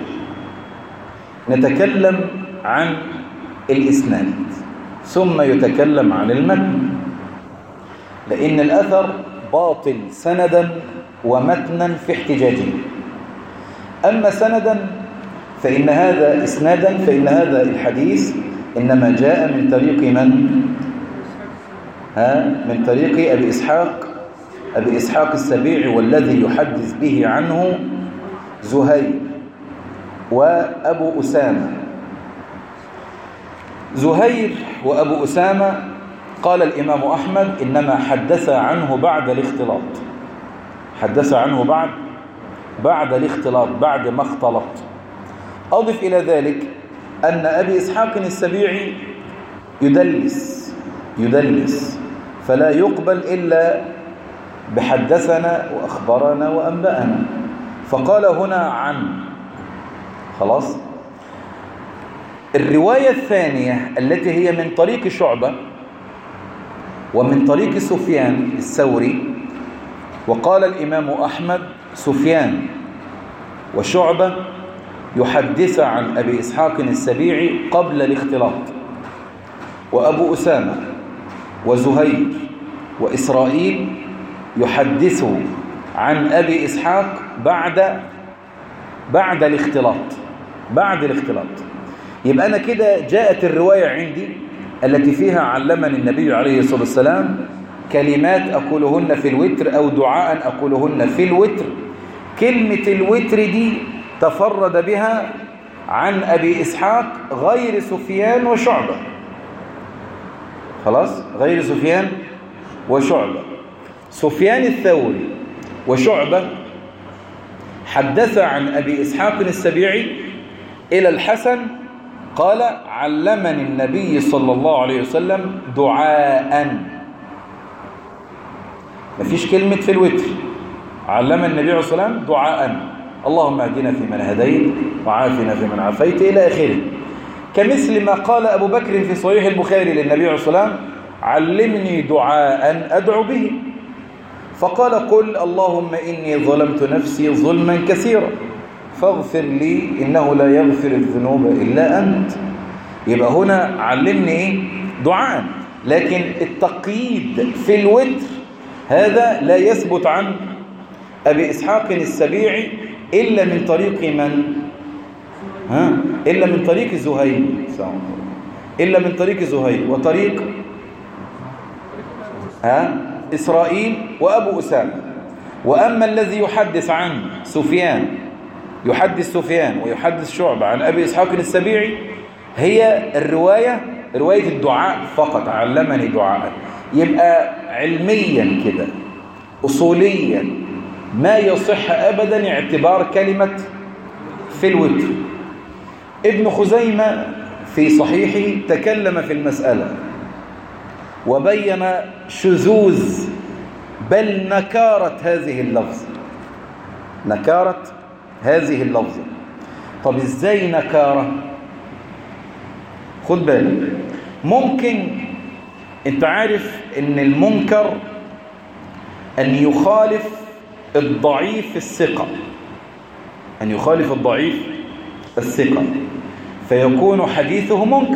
نتكلم عن الإسناد ثم يتكلم عن المتن، لأن الأثر باطل سندا ومتنا في احتجاجه. أما سندا فإن هذا إسنادا فإن هذا الحديث إنما جاء من طريق من؟ ها؟ من طريق أبي إسحاق أبي إسحاق السبيعي، والذي يحدث به عنه زهير وأبو أسامة. زهير وأبو أسامة قال الإمام أحمد إنما حدث عنه بعد الاختلاط، حدث عنه بعد بعد الاختلاط، بعد ما اختلط. أضف إلى ذلك أن أبي إسحاق السبيعي يدلس يدلس فلا يقبل إلا بحدثنا وأخبرنا وأنبأنا، فقال هنا عن. خلاص. الرواية الثانية التي هي من طريق شعبة ومن طريق سفيان الثوري، وقال الإمام أحمد سفيان وشعبة يحدث عن أبي إسحاق السبيعي قبل الاختلاط، وأبو أسامة وزهير وإسرائيل يحدث عن أبي إسحاق بعد بعد الاختلاط بعد الاختلاط. يبقى أنا كده جاءت الرواية عندي التي فيها علمني النبي عليه الصلاة والسلام كلمات أقولهن في الوتر أو دعاء أقولهن في الوتر. كلمة الوتر دي تفرد بها عن أبي إسحاق غير سفيان وشعبة. خلاص، غير سفيان وشعبة. سفيان الثوري وشعبة حدث عن أبي إسحاق السبيعي إلى الحسن قال علمني النبي صلى الله عليه وسلم دعاء. مفيش كلمة في الوتر. علم النبي عليه الصلاة والسلام دعاء: اللهم اهدنا فيمن هديت وعافنا فيمن عافيت إلى آخره. كمثل ما قال أبو بكر في صحيح البخاري للنبي عليه الصلاة والسلام: علمني دعاء أدعو به. فقال: قل اللهم إني ظلمت نفسي ظلما كثيرا فاغفر لي إنه لا يغفر الذنوب إلا أنت. يبقى هنا علمني إيه؟ دعاء. لكن التقييد في الوتر هذا لا يثبت عن أبي إسحاق السبيعي إلا من طريق من؟ ها؟ إلا من طريق زهير إلا من طريق زهير وطريق ها؟ إسرائيل وأبو أسامة. وأما الذي يحدث عن سفيان يحدث سفيان ويحدث شعبة عن أبي إسحاق السبيعي هي الرواية رواية الدعاء فقط، علمني دعاء. يبقى علميا كده أصوليا ما يصح أبدا اعتبار كلمة في الوتر. ابن خزيمة في صحيحه تكلم في المسألة وبين شذوذ بل نكارة هذه اللفظة نكارة هذه اللفظة. طب ازاي نكارة؟ خد بالك، ممكن انت عارف ان المنكر ان يخالف الضعيف الثقة ان يخالف الضعيف الثقة فيكون حديثه منكر.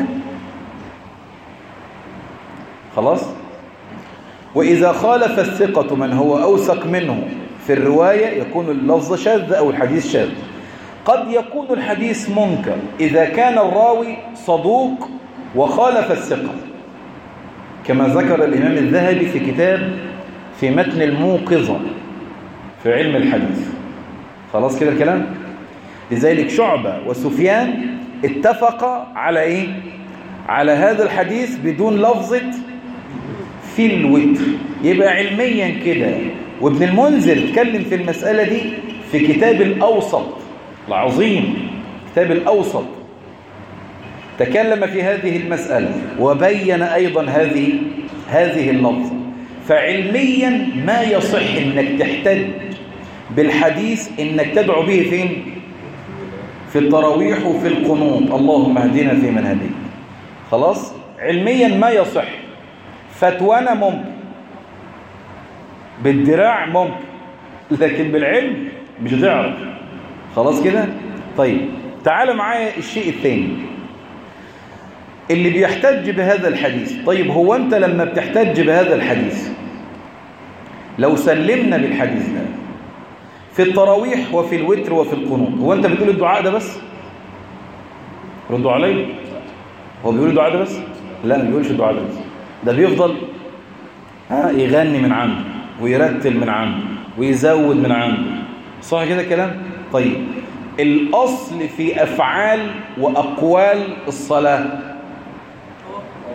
خلاص. وإذا خالف الثقة من هو أوثق منه في الرواية يكون اللفظ شاذ أو الحديث شاذ. قد يكون الحديث منكر إذا كان الراوي صدوق وخالف الثقة، كما ذكر الإمام الذهبي في كتاب في متن الموقظة في علم الحديث. خلاص كده الكلام. لذلك شعبة وسفيان اتفقا على إيه؟ على هذا الحديث بدون لفظة في الوتر. يبقى علميا كده. وابن المنذر اتكلم في المسألة دي في كتاب الأوسط العظيم، كتاب الأوسط، تكلم في هذه المسألة وبين أيضا هذه هذه اللفظة. فعلميا ما يصح انك تحتج بالحديث انك تدعو به فين؟ في التراويح وفي القنوت، اللهم اهدنا فيمن هديت. خلاص. علميا ما يصح. فتوانا ممكن، بالدراع ممكن، لكن بالعلم مش هتعرف. خلاص كده. طيب تعال معايا الشيء الثاني اللي بيحتج بهذا الحديث. طيب هو انت لما بتحتج بهذا الحديث لو سلمنا بالحديث ده في التراويح وفي الوتر وفي القنوت، هو انت بتقول الدعاء ده بس؟ ردوا علي. هو بيقول الدعاء ده بس؟ لا، ما بيقولش الدعاء ده بس، ده بيفضل ها يغني من عنده ويرتل من عنده ويزود من عنده. صح كده الكلام؟ طيب الأصل في أفعال وأقوال الصلاة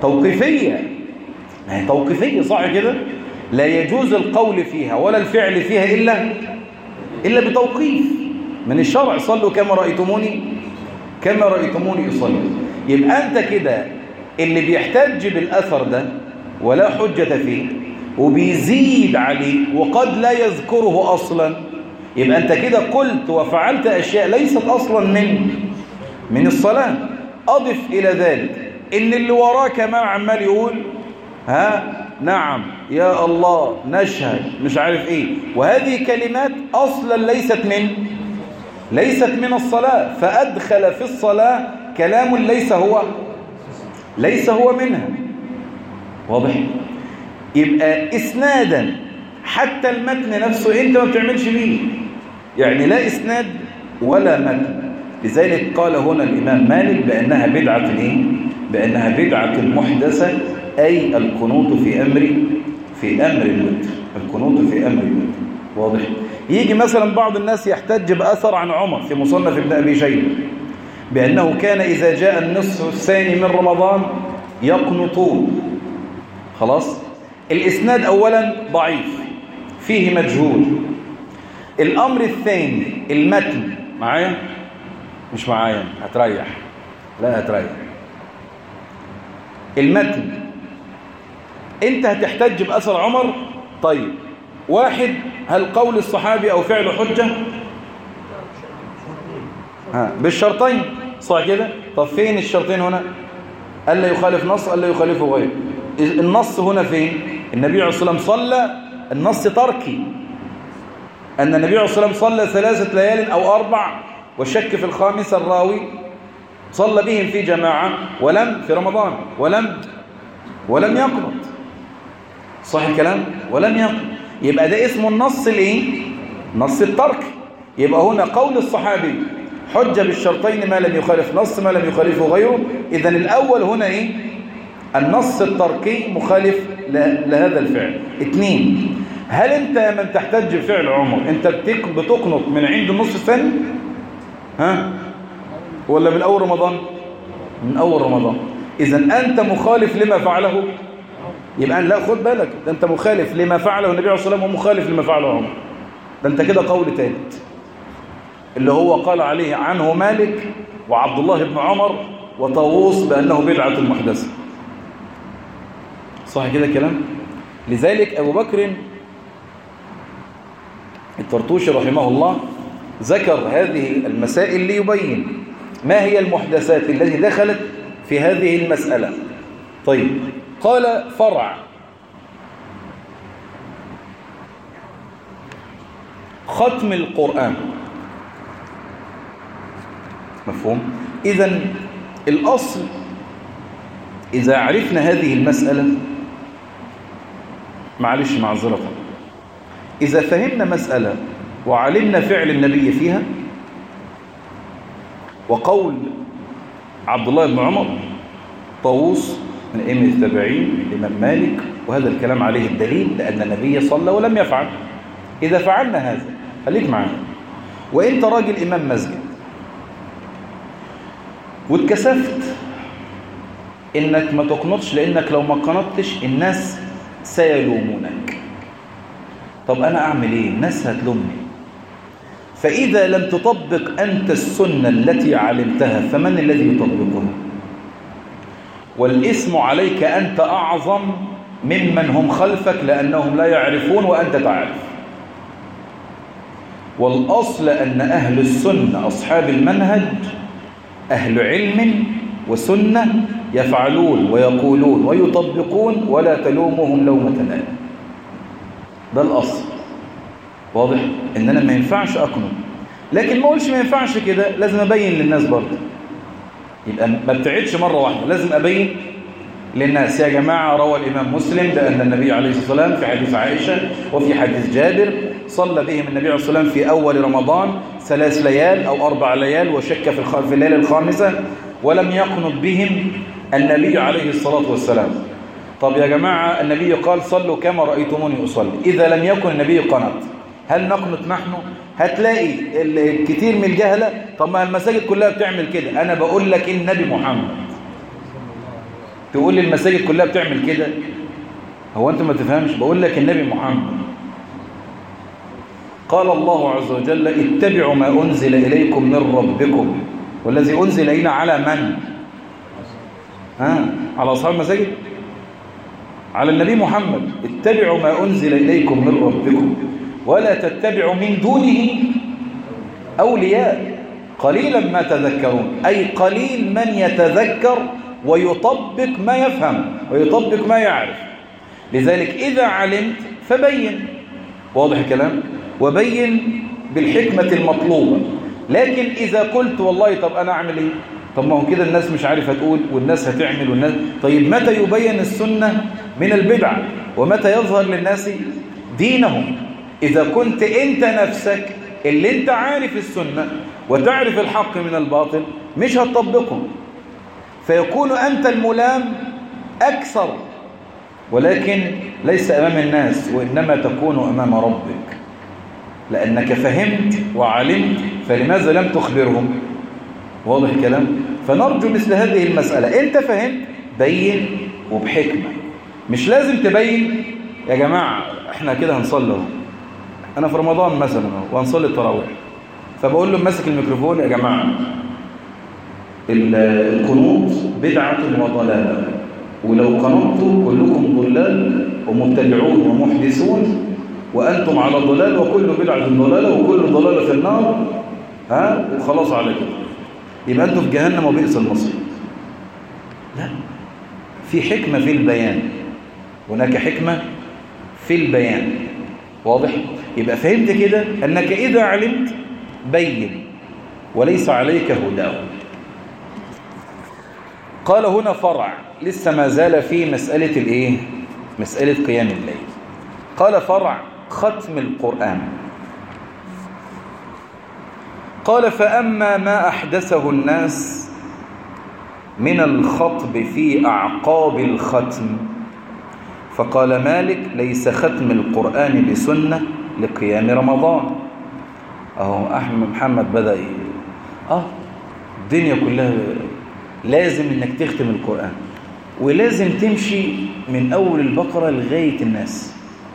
توقيفية، ما هي توقيفية صح كده؟ لا يجوز القول فيها ولا الفعل فيها إلا إلا بتوقيف من الشرع. صلوا كما رأيتموني كما رأيتموني يصلي. يبقى أنت كده اللي بيحتج بالأثر ده ولا حجة فيه وبيزيد عليه وقد لا يذكره أصلا، يبقى أنت كده قلت وفعلت أشياء ليست أصلا من من الصلاة. أضف إلى ذلك إن اللي وراك ما عمال يقول ها نعم يا الله نشهد مش عارف إيه، وهذه كلمات أصلا ليست من ليست من الصلاة، فأدخل في الصلاة كلام ليس هو ليس هو منها. واضح؟ يبقى إسنادا حتى المتن نفسه أنت ما بتعملش بيه، يعني لا إسناد ولا متن. لذلك قال هنا الإمام مالك بأنها بدعة إيه؟ بأنها بدعة محدثة، أي القنوط في أمر في أمر الوتر، القنوط في أمر الوتر. واضح؟ يجي مثلا بعض الناس يحتج بأثر عن عمر في مصنف ابن أبي شيبة بأنه كان إذا جاء النصف الثاني من رمضان يقنطون. خلاص؟ الإسناد أولا ضعيف فيه مجهول. الأمر الثاني المتن معايا مش معايا هتريح لا هتريح المتن انت هتحتج بأثر عمر. طيب واحد، هل قول الصحابي أو فعل حجة؟ ها بالشرطين صح كده؟ طب فين الشرطين هنا؟ ألا يخالف نص ألا يخالفه غير. النص هنا فين؟ النبي عليه الصلاة والسلام صلى، النص تركي أن النبي عليه الصلاة والسلام صلى ثلاثة ليال أو أربع والشك في الخامسة الراوي صلى بهم في جماعة ولم في رمضان ولم ولم يقنط. صح الكلام؟ ولم يقنط. يبقى ده اسمه النص الايه؟ نص الترك. يبقى هنا قول الصحابي حجة بالشرطين ما لم يخالف نص ما لم يخالفه غيره. إذا الأول هنا إيه؟ النص التركي مخالف لهذا الفعل. اثنين، هل أنت من تحتج بفعل عمر أنت بتقنط من عند النص الثاني؟ ها؟ ولا من أول رمضان؟ من أول رمضان. إذا أنت مخالف لما فعله. يبقى لا خد بالك، ده أنت مخالف لما فعله النبي عليه الصلاة والسلام ومخالف لما فعله عمر. ده أنت كده قول ثالث اللي هو قال عليه عنه مالك وعبد الله بن عمر وطاووس بأنه بدعة محدثة. صح كده كلام؟ لذلك أبو بكر الطرطوشي رحمه الله ذكر هذه المسائل ليبين ما هي المحدثات التي دخلت في هذه المسألة. طيب قال فرع ختم القرآن. مفهوم؟ إذن الأصل إذا عرفنا هذه المسألة، معلش معذرة، إذا فهمنا مسألة وعلمنا فعل النبي فيها وقول عبد الله بن عمر طاووس من أئمة التابعين الإمام مالك، وهذا الكلام عليه الدليل لأن النبي صلى ولم يفعل. إذا فعلنا هذا خليك معنا، وإنت راجل إمام مسجد واتكسفت إنك ما تقنطش لأنك لو ما قنطتش الناس سيلومونك. طب أنا أعمل إيه؟ الناس هتلومني. فإذا لم تطبق أنت السنة التي علمتها فمن الذي يطبقها؟ والاسم عليك أنت أعظم ممن هم خلفك لأنهم لا يعرفون وأنت تعرف. والأصل أن أهل السنة أصحاب المنهج أهل علم وسنة يفعلون ويقولون ويطبقون ولا تلومهم لومة لائم. ده الأصل. واضح؟ إن أنا ما ينفعش أقنط، لكن ما أقولش ما ينفعش كده، لازم أبين للناس برضه. يبقى ما ابتعدش مرة واحدة، لازم أبين للناس يا جماعة روى الإمام مسلم بأن النبي عليه الصلاة والسلام في حديث عائشة وفي حديث جابر صلى بهم النبي عليه الصلاة والسلام في أول رمضان ثلاث ليال أو أربع ليال وشك في في الليلة الخامسة ولم يقنط بهم النبي عليه الصلاة والسلام. طب يا جماعة النبي قال صلوا كما رأيتموني أصلي، إذا لم يكن النبي قنط هل نقنط نحن؟ هتلاقي الكثير من الجهلة طب ما المساجد كلها بتعمل كده. أنا بقول لك النبي محمد تقول لي المساجد كلها بتعمل كده. هو أنت ما تفهمش؟ بقول لك النبي محمد قال الله عز وجل اتبعوا ما أنزل إليكم من ربكم، والذي أنزل إلينا على من؟ ها؟ على أصحاب المساجد؟ على النبي محمد. اتبعوا ما أنزل إليكم من ربكم ولا تتبعوا من دونه أولياء قليلا ما تذكرون، أي قليل من يتذكر ويطبق ما يفهم ويطبق ما يعرف. لذلك إذا علمت فبين، واضح الكلام، وبين بالحكمة المطلوبة. لكن إذا قلت والله طب أنا أعمل إيه؟ طب ما هو كده الناس مش عارفة تقول والناس هتعمل والناس، طيب متى يبين السنة من البدع ومتى يظهر للناس دينهم؟ إذا كنت أنت نفسك اللي أنت عارف السنة وتعرف الحق من الباطل مش هتطبقه، فيكون أنت الملام أكثر، ولكن ليس أمام الناس وإنما تكون أمام ربك، لأنك فهمت وعلمت، فلماذا لم تخبرهم؟ واضح الكلام؟ فنرجو مثل هذه المسألة، أنت فهمت بين وبحكمة، مش لازم تبين. يا جماعة احنا كده هنصلي، أنا في رمضان مثلا وهنصلي التراويح، فبقول له ماسك الميكروفون يا جماعة القنوط بدعة وضلالة، ولو قنطوا كلكم ضلال ومبتدعون ومحدثون وأنتم على ضلال وكل بدعة ضلالة وكل ضلالة في النار، ها وخلاص على كده يبقى أنتم في جهنم وبئس المصير. لا، في حكمة في البيان، هناك حكمة في البيان، واضح؟ يبقى فهمت كده أنك إذا علمت بين وليس عليك هداه. قال هنا فرع لسه ما زال في مسألة الإيه؟ مسألة قيام الليل. قال فرع ختم القرآن. قال فأما ما أحدثه الناس من الخطب في أعقاب الختم فقال مالك ليس ختم القرآن بسنة لقيام رمضان. أهو أحمد محمد بدأ إيه؟ آه الدنيا كلها لازم إنك تختم القرآن، ولازم تمشي من أول البقرة لغاية الناس،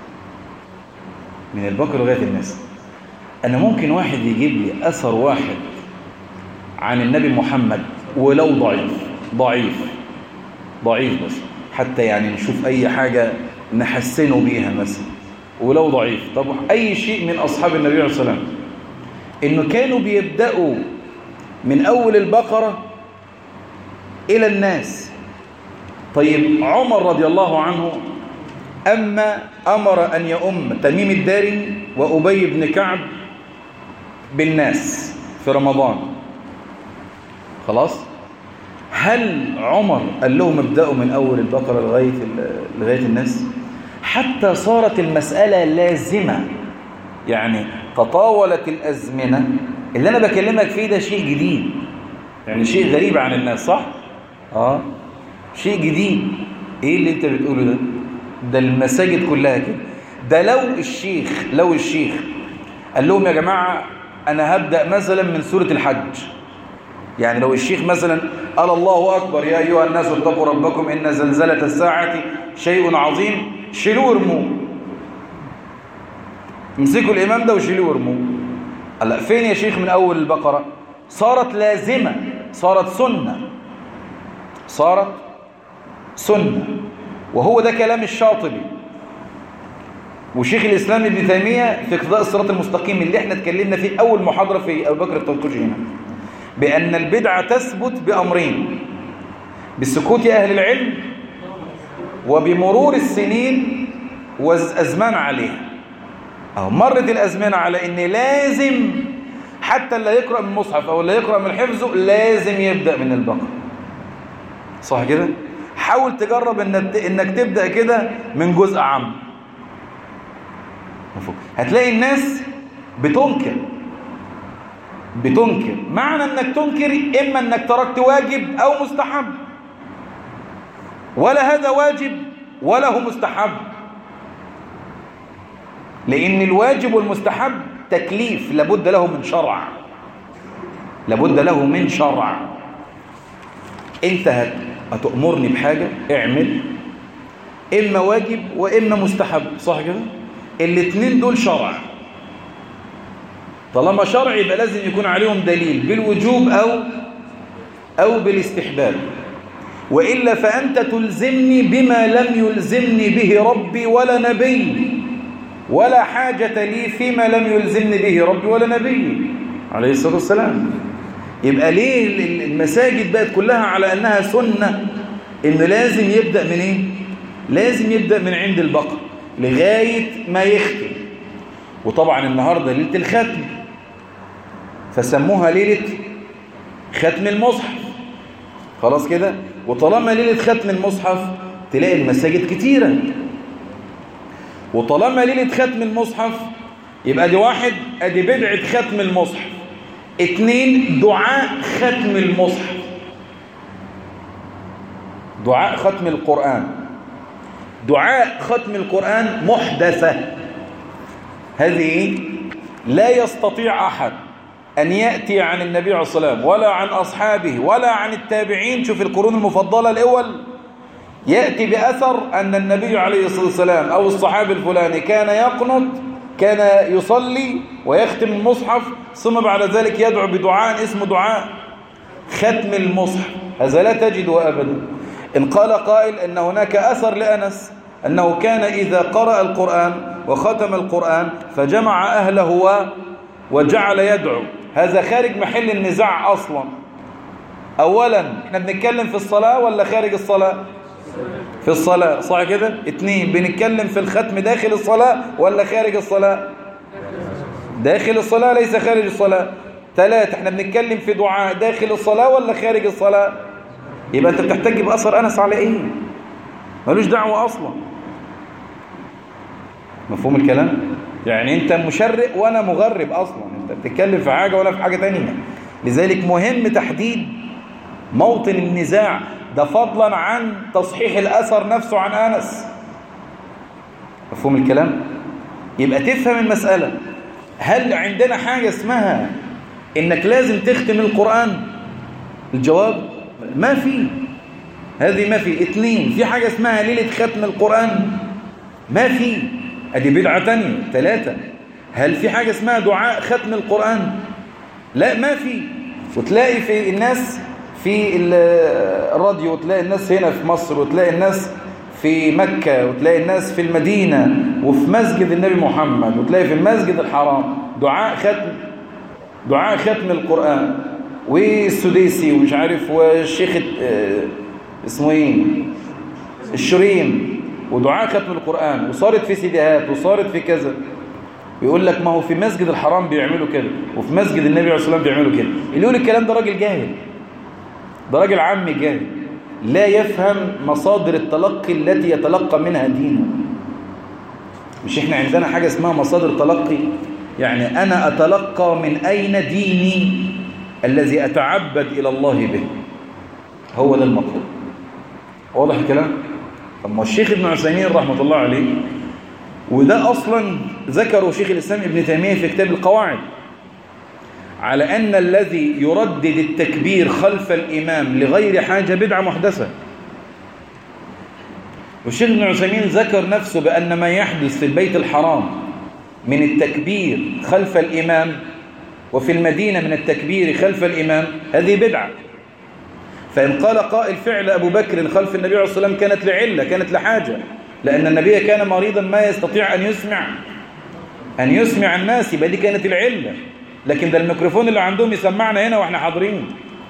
من البقرة لغاية الناس. أنا ممكن واحد يجيب لي أثر واحد عن النبي محمد ولو ضعيف ضعيف ضعيف بس حتى يعني نشوف أي حاجة نحسنه بيها مثلا، ولو ضعيف. طب أي شيء من أصحاب النبي عليه الصلاة والسلام إنه كانوا بيبدأوا من أول البقرة إلى الناس. طيب عمر رضي الله عنه أما أمر أن يؤم تميم الداري وأبي بن كعب بالناس في رمضان، خلاص، هل عمر قال لهم ابدأوا من أول البقرة لغاية لغاية الناس؟ حتى صارت المسألة لازمة، يعني تطاولت الأزمنة. اللي أنا بكلمك فيه ده شيء جديد، يعني شيء غريب عن الناس، صح؟ آه شيء جديد. إيه اللي أنت بتقوله ده؟ ده المساجد كلها كده. ده لو الشيخ لو الشيخ قال لهم يا جماعة أنا هبدأ مثلا من سورة الحج، يعني لو الشيخ مثلا قال الله أكبر يا أيها الناس اتقوا ربكم إن زلزلة الساعة شيء عظيم، شيلوه ورموه، امسكوا الإمام ده وشيلوه ورموه. هلا فين يا شيخ من أول البقرة؟ صارت لازمة، صارت سنة، صارت سنة. وهو ده كلام الشاطبي وشيخ الإسلام ابن تيمية في اقتضاء الصراط المستقيم اللي احنا اتكلمنا فيه أول محاضرة في أبو بكر الطنطوجي هنا، بأن البدعة تثبت بأمرين: بسكوت أهل العلم وبمرور السنين والأزمان عليها. أو مرت الأزمنة على إن لازم حتى اللي يقرأ من المصحف أو اللي يقرأ من حفظه لازم يبدأ من البقرة، صح كده؟ حاول تجرب إنك تبدأ كده من جزء عام، هتلاقي الناس بتنكر بتنكر معنى انك تنكر اما انك تركت واجب او مستحب، ولا هذا واجب ولا هو مستحب، لان الواجب والمستحب تكليف لابد له من شرع، لابد له من شرع. انت هتأمرني بحاجة اعمل، إما واجب وإما مستحب، صح كده؟ الاتنين دول شرع. طالما شرع يبقى لازم يكون عليهم دليل بالوجوب أو أو بالاستحباب، وإلا فأنت تلزمني بما لم يلزمني به ربي ولا نبي، ولا حاجة لي فيما لم يلزمني به ربي ولا نبي عليه الصلاة والسلام. يبقى ليه المساجد بقت كلها على أنها سنة؟ إنه لازم يبدأ من إيه؟ لازم يبدأ من عند البقر لغاية ما يختم. وطبعا النهاردة ليلة الختم فسموها ليلة ختم المصحف، خلاص كده. وطالما ليلة ختم المصحف تلاقي المساجد كتيرة، وطالما ليلة ختم المصحف يبقى دي واحد ادي بدعة ختم المصحف، اتنين دعاء ختم المصحف، دعاء ختم القرآن. دعاء ختم القرآن محدثة، هذه لا يستطيع أحد أن يأتي عن النبي عليه الصلاة والسلام ولا عن أصحابه ولا عن التابعين. شوف القرون المفضلة الأول يأتي بأثر أن النبي عليه الصلاة والسلام أو الصحابي الفلاني كان يقنط، كان يصلي ويختم المصحف، ثم بعد ذلك يدعو بدعاء اسمه دعاء ختم المصحف. هذا لا تجده أبدا. إن قال قائل أن هناك أثر لأنس أنه كان إذا قرأ القرآن وختم القرآن فجمع أهله وجعل يدعو، هذا خارج محل النزاع أصلا. أولا احنا بنتكلم في الصلاة ولا خارج الصلاة؟ في الصلاة، صح كده؟ اتنين بنتكلم في الختم داخل الصلاة ولا خارج الصلاة؟ داخل الصلاة ليس خارج الصلاة. ثلاثة احنا بنتكلم في دعاء داخل الصلاة ولا خارج الصلاة؟ يبقى انت بتحتاج بأثر أنس على ايه؟ ملوش دعوة أصلا. مفهوم الكلام؟ يعني انت مشرق وانا مغرب اصلا، انت بتتكلم في حاجة ولا في حاجة تانية. لذلك مهم تحديد موطن النزاع ده، فضلا عن تصحيح الأثر نفسه عن أنس. مفهوم الكلام؟ يبقى تفهم المسألة. هل عندنا حاجة اسمها إنك لازم تختم القرآن؟ الجواب ما في، هذه ما في. اثنين في حاجة اسمها ليلة ختم القرآن؟ ما في، ادي بدعة تانية. ثلاثة هل في حاجة اسمها دعاء ختم القرآن؟ لا ما في. وتلاقي في الناس في الراديو، وتلاقي الناس هنا في مصر، وتلاقي الناس في مكة، وتلاقي الناس في المدينة وفي مسجد النبي محمد، وتلاقي في المسجد الحرام دعاء ختم دعاء ختم القرآن، والسديسي ومش عارف والشيخ اسمه ايه الشريم ودعاء ختم القرآن، وصارت في سيديهات وصارت في كذا. يقول لك ما هو في مسجد الحرام بيعملوا كده وفي مسجد النبي عليه الصلاة والسلام بيعملوا كده. اللي يقول الكلام ده راجل جاهل، ده راجل عامي جاهل لا يفهم مصادر التلقي التي يتلقى منها دينه. مش احنا عندنا حاجة اسمها مصادر تلقي؟ يعني أنا أتلقى من أين ديني الذي أتعبد إلى الله به، هو ده المطلوب. واضح الكلام؟ أما الشيخ ابن عثيمين رحمة الله عليه، وده أصلا ذكره شيخ الإسلام ابن تيمية في كتاب القواعد، على أن الذي يردد التكبير خلف الإمام لغير حاجة بدعة محدثة. والشيخ ابن عثيمين ذكر نفسه بأن ما يحدث في البيت الحرام من التكبير خلف الإمام وفي المدينة من التكبير خلف الإمام هذه بدعة. فإن قال قائل فعل أبو بكر خلف النبي عليه الصلاة والسلام كانت لعلة، كانت لحاجة، لأن النبي كان مريضا ما يستطيع أن يسمع أن يسمع الناس، يبقى دي كانت العلة. لكن ده الميكروفون اللي عندهم يسمعنا هنا وإحنا حاضرين.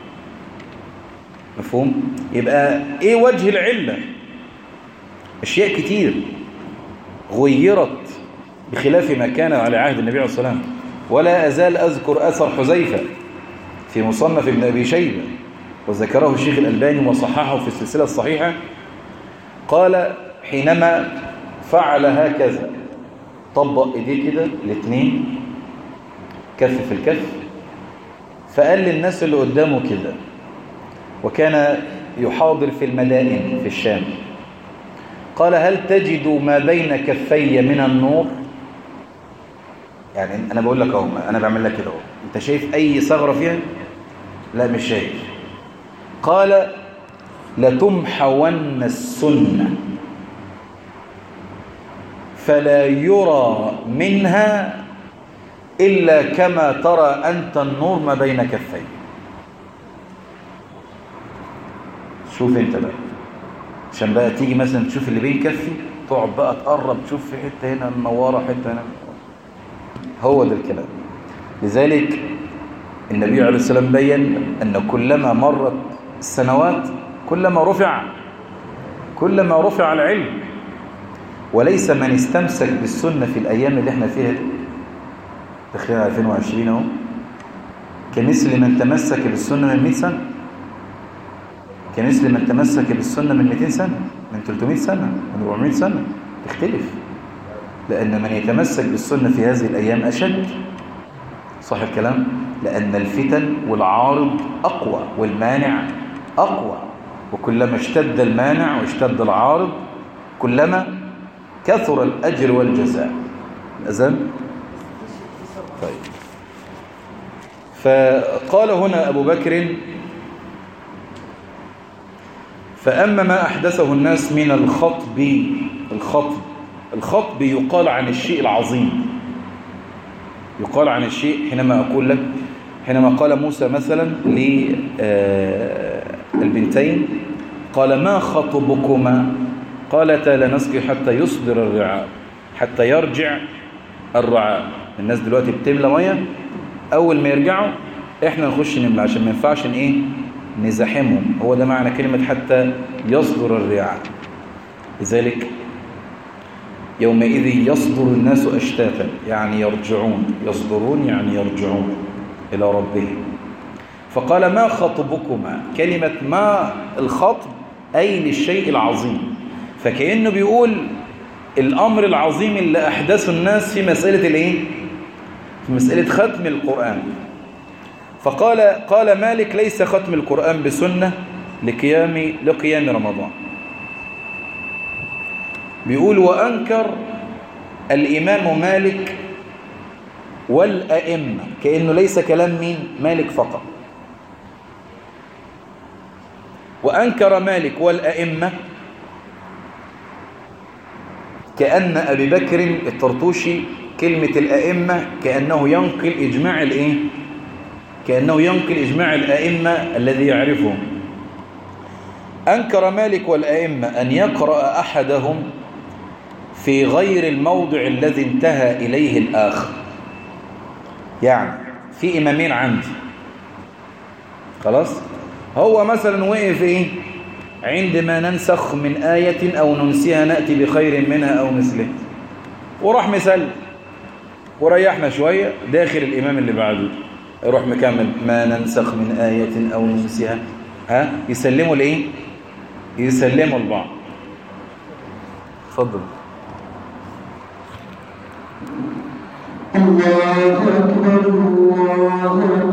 مفهوم؟ يبقى إيه وجه العلة؟ أشياء كتير غيرت بخلاف ما كان على عهد النبي عليه الصلاة والسلام. ولا أزال أذكر أثر حذيفة في مصنف ابن أبي شيبة، وذكره الشيخ الألباني وصححه في السلسلة الصحيحة. قال حينما فعل هكذا، طبق إيديه كده الاثنين كف في الكف، فقال للناس اللي قدامه كده، وكان يحاضر في المدائن في الشام، قال هل تجد ما بين كفي من النور؟ يعني أنا بقول لك اهو، أنا بعمل لك كده اهو، أنت شايف أي ثغرة فيها؟ لا مش شايف. قال لتمحون السنة فلا يرى منها إلا كما ترى أنت النور ما بين كفين. شوف انت بقى، عشان بقى تيجي مثلا تشوف اللي بين كفي تقعد بقى تقرب تشوف في حتة هنا منورة حتة هنا. هو ده الكلام. لذلك النبي عليه السلام بين أن كلما مرت السنوات كلما رفع كلما رفع العلم. وليس من استمسك بالسنة في الأيام اللي احنا فيها تخيل ألفين وعشرين اهو كمثل من تمسك بالسنة من مئة سنة، كمثل من تمسك بالسنة من مئتين سنة، من ثلاثمئة سنة، من أربعمئة سنة. تختلف، لأن من يتمسك بالسنة في هذه الأيام أشد. صح الكلام؟ لأن الفتن والعارض أقوى والمانع أقوى، وكلما اشتد المانع واشتد العارض كلما كثر الأجر والجزاء. الأذان؟ طيب. فقال هنا أبو بكر: فأما ما أحدثه الناس من الخطب الخطب الخطب يقال عن الشيء العظيم، يقال عن الشيء. حينما أقول لك، حينما قال موسى مثلا للبنتين قال: ما خطبكما؟ قالتا لا نسقي حتى يصدر الرعاء، حتى يرجع الرعاء. الناس دلوقتي بتملى ميه، أول ما يرجعوا إحنا نخش نملى، عشان ما ينفعش إيه نزاحمهم. هو ده معنى كلمة حتى يصدر الرعاء. لذلك يومئذ يصدر الناس أشتاتا، يعني يرجعون، يصدرون يعني يرجعون إلى ربهم. فقال: ما خطبكما؟ كلمة ما الخطب أي للشيء العظيم، فكأنه بيقول الأمر العظيم اللي أحدثه الناس في مسألة الإيه؟ في مسألة ختم القرآن. فقال قال مالك: ليس ختم القرآن بسنة لقيام لقيام رمضان. بيقول: وأنكر الإمام مالك والأئمة، كأنه ليس كلام مين؟ مالك فقط. وأنكر مالك والأئمة كأن أبي بكر الطرطوشي كلمة الأئمة كأنه ينقل إجماع الإيه؟ كأنه ينقل إجماع الأئمة الذي يعرفهم. أنكر مالك والأئمة أن يقرأ أحدهم في غير الموضع الذي انتهى إليه الآخر. يعني في إمامين عندي، خلاص، هو مثلا وقف إيه؟ عندما ننسخ من آية أو ننسيها نأتي بخير منها أو مثله، وراح مسلم وريحنا شوية، داخل الإمام اللي بعده يروح مكمل ما ننسخ من آية أو ننسيها، ها يسلموا لإيه؟ يسلموا لبعض. اتفضل. الله أكبر الله